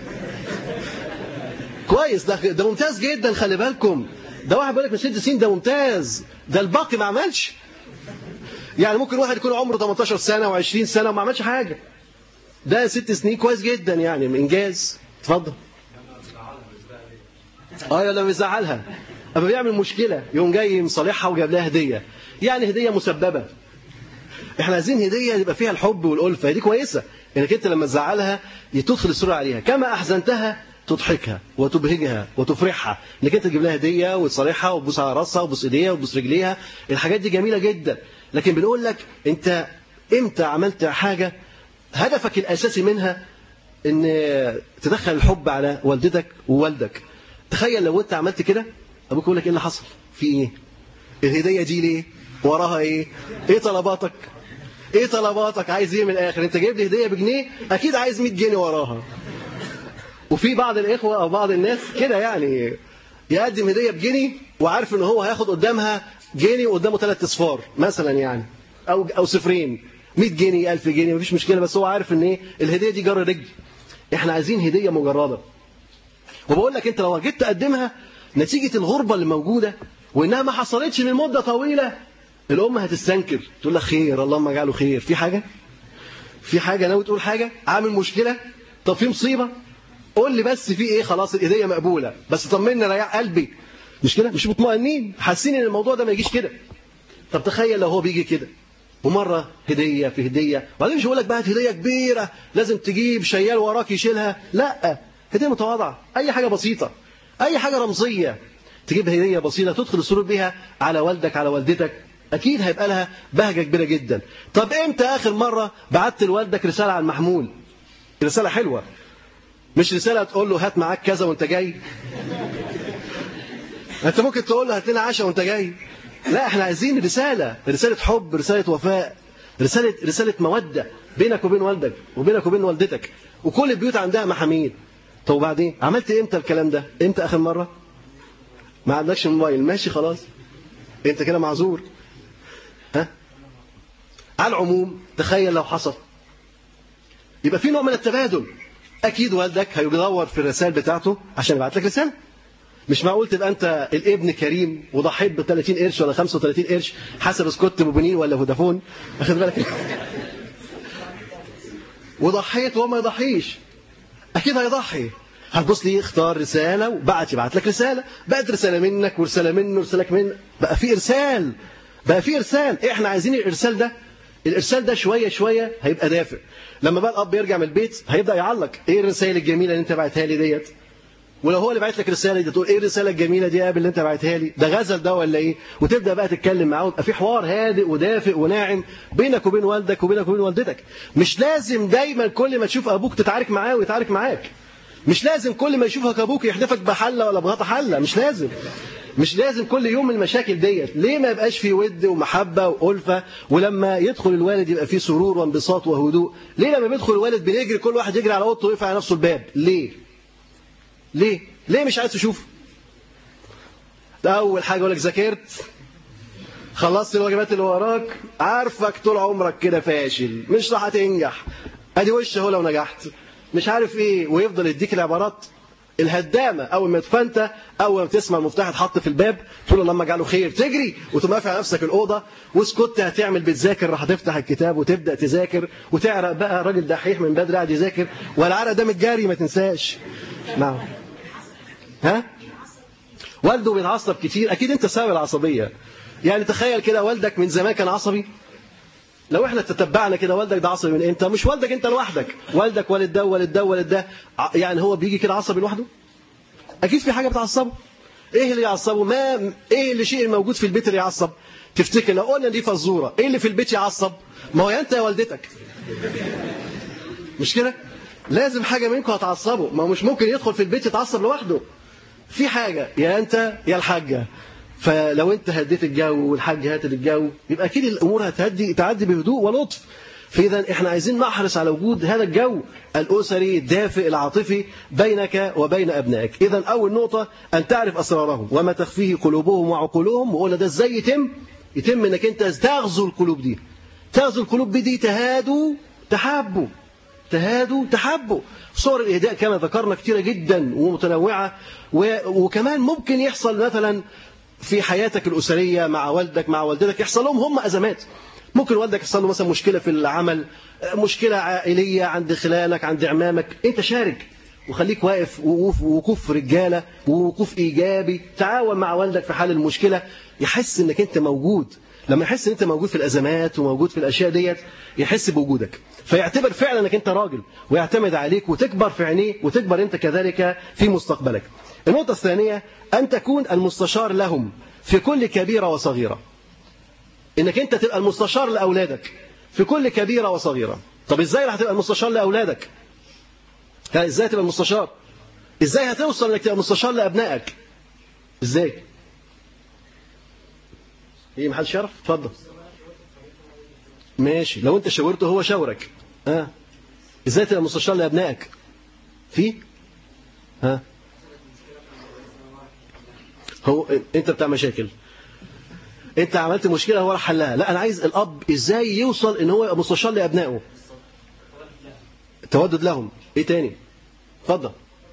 كويس، ده ده ممتاز جدا. خلي بالكم، ده واحد بيقول لك من ست سنين ده ممتاز، ده الباقي ما عملش. يعني ممكن واحد يكون عمره تمنتاشر سنة وعشرين سنة وما عملش حاجة. ده ست سنين كويس جدا يعني، من إنجاز. اتفضل. اه لما بيزعلها، اما بيعمل مشكلة يوم جاي مصالحها وجاب لها هدية، يعني هدية مسببة. احنا عايزين هدية يبقى فيها الحب والألفة، دي كويسة انك انت لما تزعلها تدخل السرور عليها. كما أحزنتها تضحكها وتبهجها وتفرحها، انك انت تجيب لها هدية وتصالحها وتبوس على راسها وتبوس ايديها وتبوس رجليها. الحاجات دي جميلة جدا، لكن بنقول لك انت امتى عملت حاجة هدفك الأساسي منها ان تدخل الحب على والدتك ووالدك. تخيل لو انت عملت كده، ابوك يقول لك ايه اللي حصل؟ في ايه؟ الهدية دي ليه؟ وراها ايه؟ ايه طلباتك؟ ايه طلباتك؟ عايز ايه من الاخر؟ انت جايب لي هدية بجنيه، اكيد عايز مية جنيه وراها. وفي بعض الاخوة او بعض الناس كده يعني يقدم هدية بجنيه وعارف ان هو هياخد قدامها جنيه وقدامه ثلاث اصفار مثلا يعني، او او صفرين، مية جنيه ألف جنيه مفيش مشكلة، بس هو عارف ان ايه الهدية دي جر رجل. احنا عايزين هدية مجردة. وبقول لك انت لو جيت تقدمها نتيجة الغربة اللي موجودة وانها ما حصلتش من مدة طويلة، الام هتستنكر تقول لك خير، اللهم اجعله خير. في حاجة في حاجة ناوي تقول حاجة؟ عامل مشكلة؟ طب في مصيبة؟ قول لي بس في ايه. خلاص الهدية مقبولة، بس طمنا ريح قلبي. مش كده؟ مش مطمئنين، حاسين ان الموضوع ده ما يجيش كده. طب تخيل لو هو بيجي كده ومرة هدية في هدية، وبعدين مش هقول لك بقى هدية كبيرة لازم تجيب شيال وراك يشيلها، لا، هدية متواضعة، أي حاجة بسيطة، أي حاجة رمزية. تجيب هدية بسيطة تدخل السرور بها على والدك على والدتك، أكيد هيبقى لها بهجة كبيرة جدا. طب إمتى آخر مرة بعت لوالدك رسالة على المحمول؟ رسالة حلوة، مش رسالة تقول له هات معاك كذا وانت جاي. انت ممكن تقول له هات لنا عشاء وانت جاي. لا، احنا عايزين رسالة، رسالة حب، رسالة وفاء، رسالة رسالة مودة بينك وبين والدك وبينك وبين والدتك. وكل البيوت عندها محاميد. طب وبعدين عملت امتى الكلام ده؟ امتى اخر مرة؟ ما عندكش موبايل، ماشي خلاص، انت كده معذور. ها؟ على العموم تخيل لو حصل، يبقى في نوع من التبادل. اكيد والدك هيدور في الرسائل بتاعته عشان يبعت لك رسالة. مش معقول تبقى انت الابن كريم وضحيت ب ثلاثين قرش ولا خمسة وثلاثين قرش حسب اسكت موبينيل ولا فودافون، واخد بالك؟ وضحيت وما يضحيش، اكيد هيضحي. هتبص لي اختار رساله وبعت يبعت لك رساله، بقت رساله منك ورساله منه ورسالك منه، بقى في ارسال، بقى في ارسال. احنا عايزين الارسال ده، الارسال ده شويه شويه هيبقى دافع. لما بقى الاب يرجع من البيت هيبدا يعلق ايه الرسائل الجميله اللي انت بعتها لي ديت. ولو هو اللي بعت لك رساله دي تقول ايه الرساله الجميله دي يا ابني اللي انت بعتها لي، ده غزل ده ولا ايه؟ وتبدا بقى تتكلم معاه ويبقى في حوار هادئ ودافئ وناعم بينك وبين والدك وبينك وبين والدتك. مش لازم دايما كل ما تشوف ابوك تتعارك معاه ويتعارك معاك. مش لازم كل ما يشوفك ابوك يحدفك بحله ولا بغطا حله، مش لازم. مش لازم كل يوم المشاكل ديت. ليه ما يبقاش في ود ومحبه والفه؟ ولما يدخل الوالد يبقى فيه سرور وانبساط وهدوء. ليه لما بيدخل الوالد بنجري كل واحد يجري على اوضته ويقفل على نفسه الباب؟ ليه؟ ليه؟ ليه مش عايز تشوفه؟ ده أول حاجة يقول لك ذاكرت؟ خلصت الواجبات اللي وراك؟ عارفك طول عمرك كده فاشل، مش راح تنجح. أدي وش أهو لو نجحت. مش عارف إيه، ويفضل يديك العبارات الهدامة. أول ما تفنت، أول ما تسمع المفتاح اتحط في الباب تقول اللهم اجعله خير، تجري وتقوم قافل على نفسك الأوضة واسكت. هتعمل بتذاكر، راح تفتح الكتاب وتبدأ تذاكر وتعرق بقى. راجل دحيح من بدري قاعد يذاكر والعرق ده متجاري، ما تنساش. نعم. ها؟ والده بيتعصب كتير، اكيد انت سبب العصبيه. يعني تخيل كده والدك من زمان كان عصبي. لو احنا تتبعنا كده والدك ده عصبي من امتى؟ مش والدك انت لوحدك، والدك والد ده والد ده والد ده. يعني هو بيجي كده عصبي لوحده؟ اكيد في حاجه بتعصبه. ايه اللي يعصبه؟ ما ايه اللي شيء الموجود في البيت اللي يعصب؟ تفتكر لو قلنا دي فزوره ايه اللي في البيت يعصب؟ ما هو يا انت يا والدتك. مش كده؟ لازم حاجه منكم هتعصبه. ما هو مش ممكن يدخل في البيت يتعصب لوحده. في حاجة، يا أنت يا الحاجة. فلو أنت هديت الجو والحاج هاتت الجو، يبقى أكيد الأمور هتهدي تعدي بهدوء ولطف. فإذا إحنا عايزين نحرص على وجود هذا الجو الأسري الدافئ العاطفي بينك وبين أبنائك. إذا أول نقطة أن تعرف أسرارهم وما تخفيه قلوبهم وعقولهم. وقلنا ده إزاي يتم؟ يتم إنك أنت تغزو القلوب دي، تغزو القلوب دي تهادوا تحبوا، تهادوا تحبوا. صور الإهداء كما ذكرنا كتيرة جدا ومتنوعة، وكمان ممكن يحصل مثلا في حياتك الأسرية مع والدك مع والدتك يحصل لهم هم أزمات. ممكن والدك يحصل له مثلا مشكلة في العمل، مشكلة عائلية عند خلانك عند عمامك، أنت شارك وخليك واقف وقوف وقوف رجالة ووقوف إيجابي. تعاون مع والدك في حل المشكلة، يحس إنك أنت موجود. لما يحس إن أنت موجود في الأزمات وموجود في الأشياء ديت يحس بوجودك، فيعتبر فعلا إنك أنت راجل ويعتمد عليك وتكبر في عينيه وتكبر أنت كذلك في مستقبلك. النقطة الثانية أن تكون المستشار لهم في كل كبيرة وصغيرة. إنك أنت تبقى المستشار لأولادك في كل كبيرة وصغيرة. طب إزاي راح تبقى المستشار لأولادك؟ إزاي تبقى المستشار؟ إزاي هتوصل إنك تبقى مستشار لأبنائك؟ إزاي؟ إيه محدش يعرف؟ اتفضل. ماشي، لو أنت شاورته هو شاورك. ها؟ إزاي تبقى مستشار لأبنائك؟ في؟ ها؟ هو أنت بتاع مشاكل. انت عملت مشكله هو راح حلها. لا، انا عايز الاب ازاي يوصل ان هو يبقى مستشار لابنائه. تودد لهم. ايه تاني؟ اتفضل.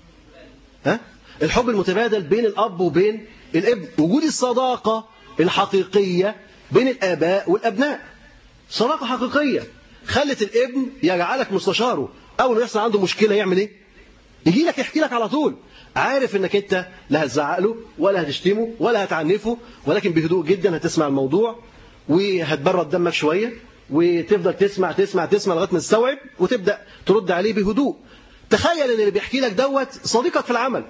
ها؟ الحب المتبادل بين الاب وبين الابن. وجود الصداقه الحقيقيه بين الاباء والابناء. صداقه حقيقيه خلت الابن يجعلك مستشاره. اول ما يحصل عنده مشكله يعمل ايه؟ يجي لك يحكي لك على طول، عارف انك انت لا هتزعق له ولا هتشتمه ولا هتعنفه، ولكن بهدوء جدا هتسمع الموضوع وهتبرد دمك شويه وتفضل تسمع تسمع تسمع لغايه ما تستوعب وتبدا ترد عليه بهدوء. تخيل ان اللي بيحكي لك دوت صديقك في العمل،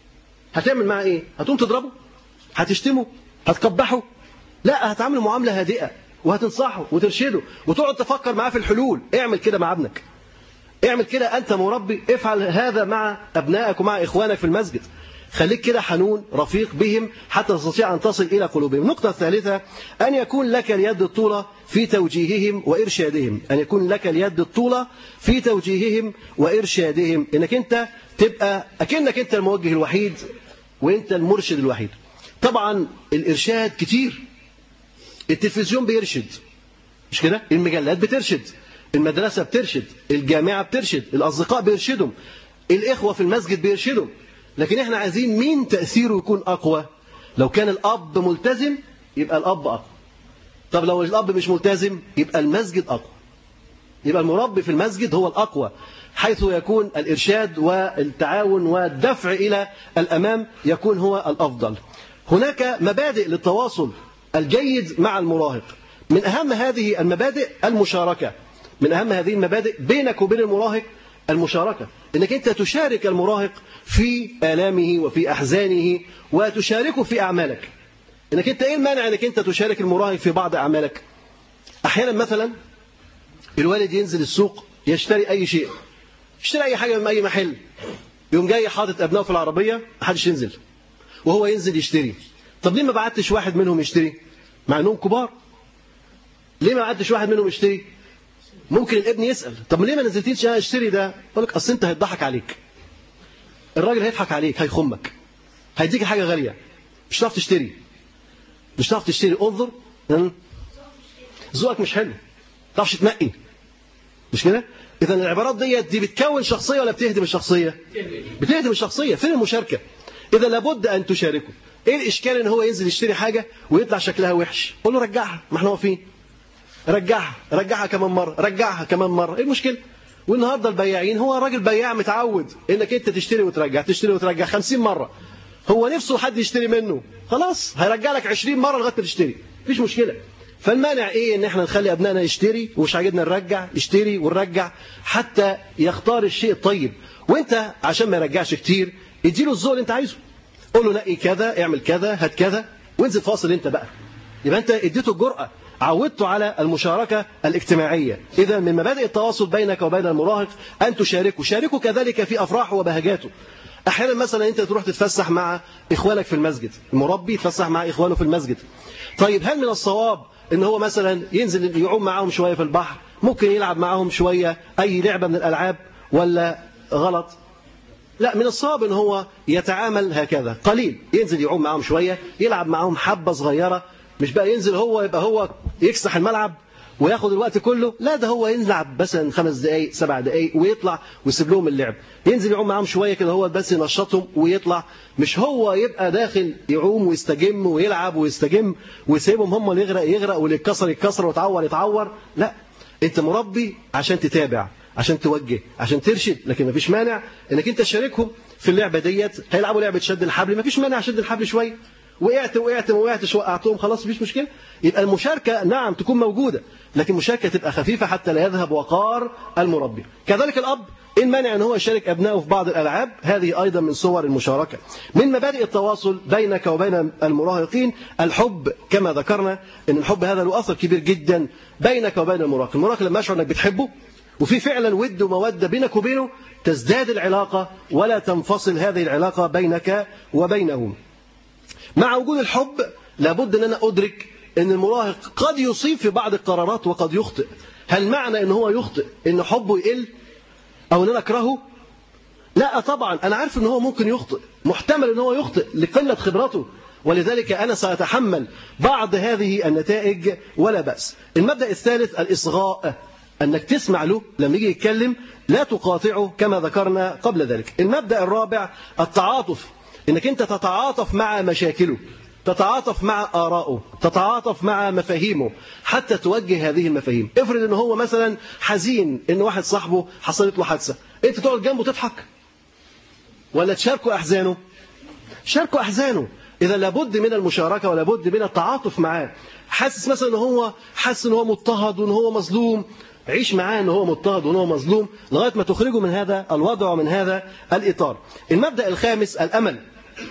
هتعمل معاه ايه؟ هتقوم تضربه؟ هتشتمه؟ هتقبحه؟ لا، هتعامله معامله هادئه وهتنصحه وترشده وتقعد تفكر معاه في الحلول. اعمل كده مع ابنك، اعمل كده أنت مربي، افعل هذا مع أبنائك ومع إخوانك في المسجد. خليك كده حنون رفيق بهم حتى تستطيع أن تصل إلى قلوبهم. النقطة الثالثة أن يكون لك اليد الطولة في توجيههم وإرشادهم. أن يكون لك اليد الطولة في توجيههم وإرشادهم. إنك أنت تبقى أكنك أنت الموجه الوحيد وأنت المرشد الوحيد. طبعا الإرشاد كتير. التلفزيون بيرشد، مش كده؟ المجلات بترشد، المدرسة بترشد، الجامعة بترشد، الأصدقاء بيرشدهم، الإخوة في المسجد بيرشدهم. لكن إحنا عايزين مين تأثيره يكون أقوى؟ لو كان الأب ملتزم يبقى الأب أقوى. طب لو الأب مش ملتزم يبقى المسجد أقوى. يبقى المربي في المسجد هو الأقوى، حيث يكون الإرشاد والتعاون والدفع إلى الأمام يكون هو الأفضل. هناك مبادئ للتواصل الجيد مع المراهق. من أهم هذه المبادئ المشاركة. من أهم هذه المبادئ بينك وبين المراهق المشاركة. إنك أنت تشارك المراهق في آلامه وفي أحزانه وتشاركه في أعمالك. إنك أنت إيه المانع إنك أنت تشارك المراهق في بعض أعمالك؟ أحيانا مثلا الوالد ينزل السوق يشتري أي شيء، يشتري أي حاجة من أي محل، يوم جاي حاطط أبنائه في العربية محدش ينزل وهو ينزل يشتري. طب ليه ما بعتش واحد منهم يشتري مع أنهم كبار؟ ليه ما بعتش واحد منهم يشتري؟ ممكن الابن يسأل طب ليه ما نزلتيش انا اشتري ده؟ يقول لك اصل انت هيضحك عليك. الراجل هيضحك عليك، هيخمك، هيديك حاجه غاليه، مش هتعرف تشتري. مش هتعرف تشتري. انظر ذوقك مش حلو، ما تعرفش تنقي، مش كده؟ اذا العبارات ديت دي بتكون شخصيه ولا بتهدم الشخصيه؟ بتهدم الشخصيه. فين المشاركه؟ اذا لابد ان تشاركه. ايه الاشكال ان هو ينزل يشتري حاجه ويطلع شكلها وحش؟ قول له رجعها، ما احنا واقفين. رجعها رجعها كمان مرة، رجعها كمان مرة. ايه المشكلة؟ والنهارده البياعين، هو راجل بياع متعود انك انت تشتري وترجع تشتري وترجع خمسين مرة. هو نفسه حد يشتري منه، خلاص هيرجع لك عشرين مرة لغاية ما تشتري، مفيش مشكلة. فالمانع ايه ان احنا نخلي ابنائنا يشتري ومش عاجبنا نرجع، يشتري ونرجع حتى يختار الشيء الطيب. وانت عشان ما يرجعش كتير اديله الذوق اللي انت عايزه. قول له نقي كذا، اعمل كذا، هات كذا، وانزل فاصل انت بقى. يبقى انت اديته الجرأة، عودته على المشاركة الاجتماعية. إذا من مبادئ التواصل بينك وبين المراهق أن تشاركه. شاركه كذلك في أفراحه وبهجاته. أحيانا مثلا أنت تروح تتفسح مع إخوانك في المسجد، المربي يتفسح مع إخوانه في المسجد. طيب هل من الصواب إن هو مثلا ينزل يعوم معاهم شوية في البحر ممكن يلعب معهم شوية أي لعبة من الألعاب ولا غلط؟ لا، من الصعب ان هو يتعامل هكذا، قليل ينزل يعوم معهم شوية، يلعب معهم حبة صغيرة، مش بقى ينزل هو يبقى هو يكسح الملعب وياخد الوقت كله، لا ده هو يلعب مثلا خمس دقائق سبع دقائق ويطلع ويسيب لهم اللعب، ينزل يعوم معهم شوية كده هو بس ينشطهم ويطلع، مش هو يبقى داخل يعوم ويستجم ويلعب ويستجم ويسيبهم هم اللي يغرق يغرق واللي يتكسر يتكسر ويتعور يتعور. لا، انت مربي عشان تتابع، عشان توجه، عشان ترشد، لكن مفيش مانع انك انت تشاركهم في اللعبه ديت. هيلعبوا لعبه شد الحبل، مفيش مانع شد الحبل شويه، وقعت وقعت ما وقعتش وقعتهم خلاص مفيش مشكله. يبقى المشاركه نعم تكون موجوده، لكن مشاركه تبقى خفيفه حتى لا يذهب وقار المربي. كذلك الاب إن مانع ان هو يشارك ابنائه في بعض الالعاب، هذه ايضا من صور المشاركه. من مبادئ التواصل بينك وبين المراهقين الحب، كما ذكرنا ان الحب هذا له اثر كبير جدا بينك وبين المراهق. المراهق لما يشعر انك بتحبه وفي فعلا ود ومودة بينك وبينه تزداد العلاقة ولا تنفصل هذه العلاقة بينك وبينه. مع وجود الحب لابد أن أنا أدرك أن المراهق قد يصيب في بعض القرارات وقد يخطئ. هل معنى أنه هو يخطئ أن حبه يقل أو أن أنا أكرهه؟ لا طبعا، أنا عارف أنه هو ممكن يخطئ، محتمل أنه هو يخطئ لقلة خبرته، ولذلك أنا سأتحمل بعض هذه النتائج ولا بأس. المبدأ الثالث الإصغاء، أنك تسمع له لما يجي يتكلم، لا تقاطعه كما ذكرنا قبل ذلك. المبدأ الرابع التعاطف، أنك أنت تتعاطف مع مشاكله، تتعاطف مع آرائه، تتعاطف مع مفاهيمه حتى توجه هذه المفاهيم. افرض أنه هو مثلا حزين أن واحد صاحبه حصلت له حادثة، أنت تقعد جنبه تضحك ولا تشاركه أحزانه؟ شاركه أحزانه. إذا لابد من المشاركة ولابد من التعاطف معاه. حاسس مثلا أنه هو حاسس أنه هو مضطهد وأنه هو مظلوم، عيش معاه أنه هو مضطهد وأنه هو مظلوم لغاية ما تخرجه من هذا الوضع ومن هذا الإطار. المبدأ الخامس الأمل،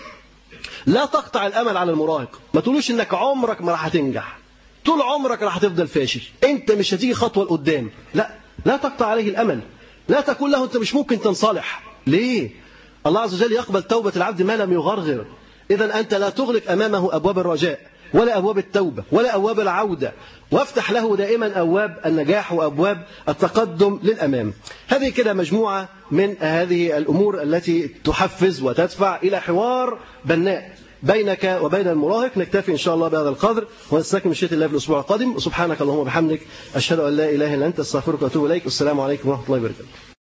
لا تقطع الأمل على المراهق. ما تقولوش إنك عمرك ما راح هتنجح، طول عمرك راح تفضل فاشل، أنت مش هتيجي خطوة لقدام. لا، لا تقطع عليه الأمل، لا تقول له أنت مش ممكن تنصلح. ليه؟ الله عز وجل يقبل توبة العبد ما لم يغرغر. إذا أنت لا تغلق أمامه أبواب الرجاء ولا أبواب التوبة ولا أبواب العودة، وافتح له دائما أبواب النجاح وأبواب التقدم للأمام. هذه كده مجموعة من هذه الأمور التي تحفز وتدفع إلى حوار بناء بينك وبين المراهق. نكتفي إن شاء الله بهذا القدر ونستكمل مشيئة الله في الأسبوع القادم. وسبحانك اللهم وبحمدك أشهد أن لا إله إلا أنت أستغفرك وأتوب إليك. والسلام عليكم ورحمة الله وبركاته.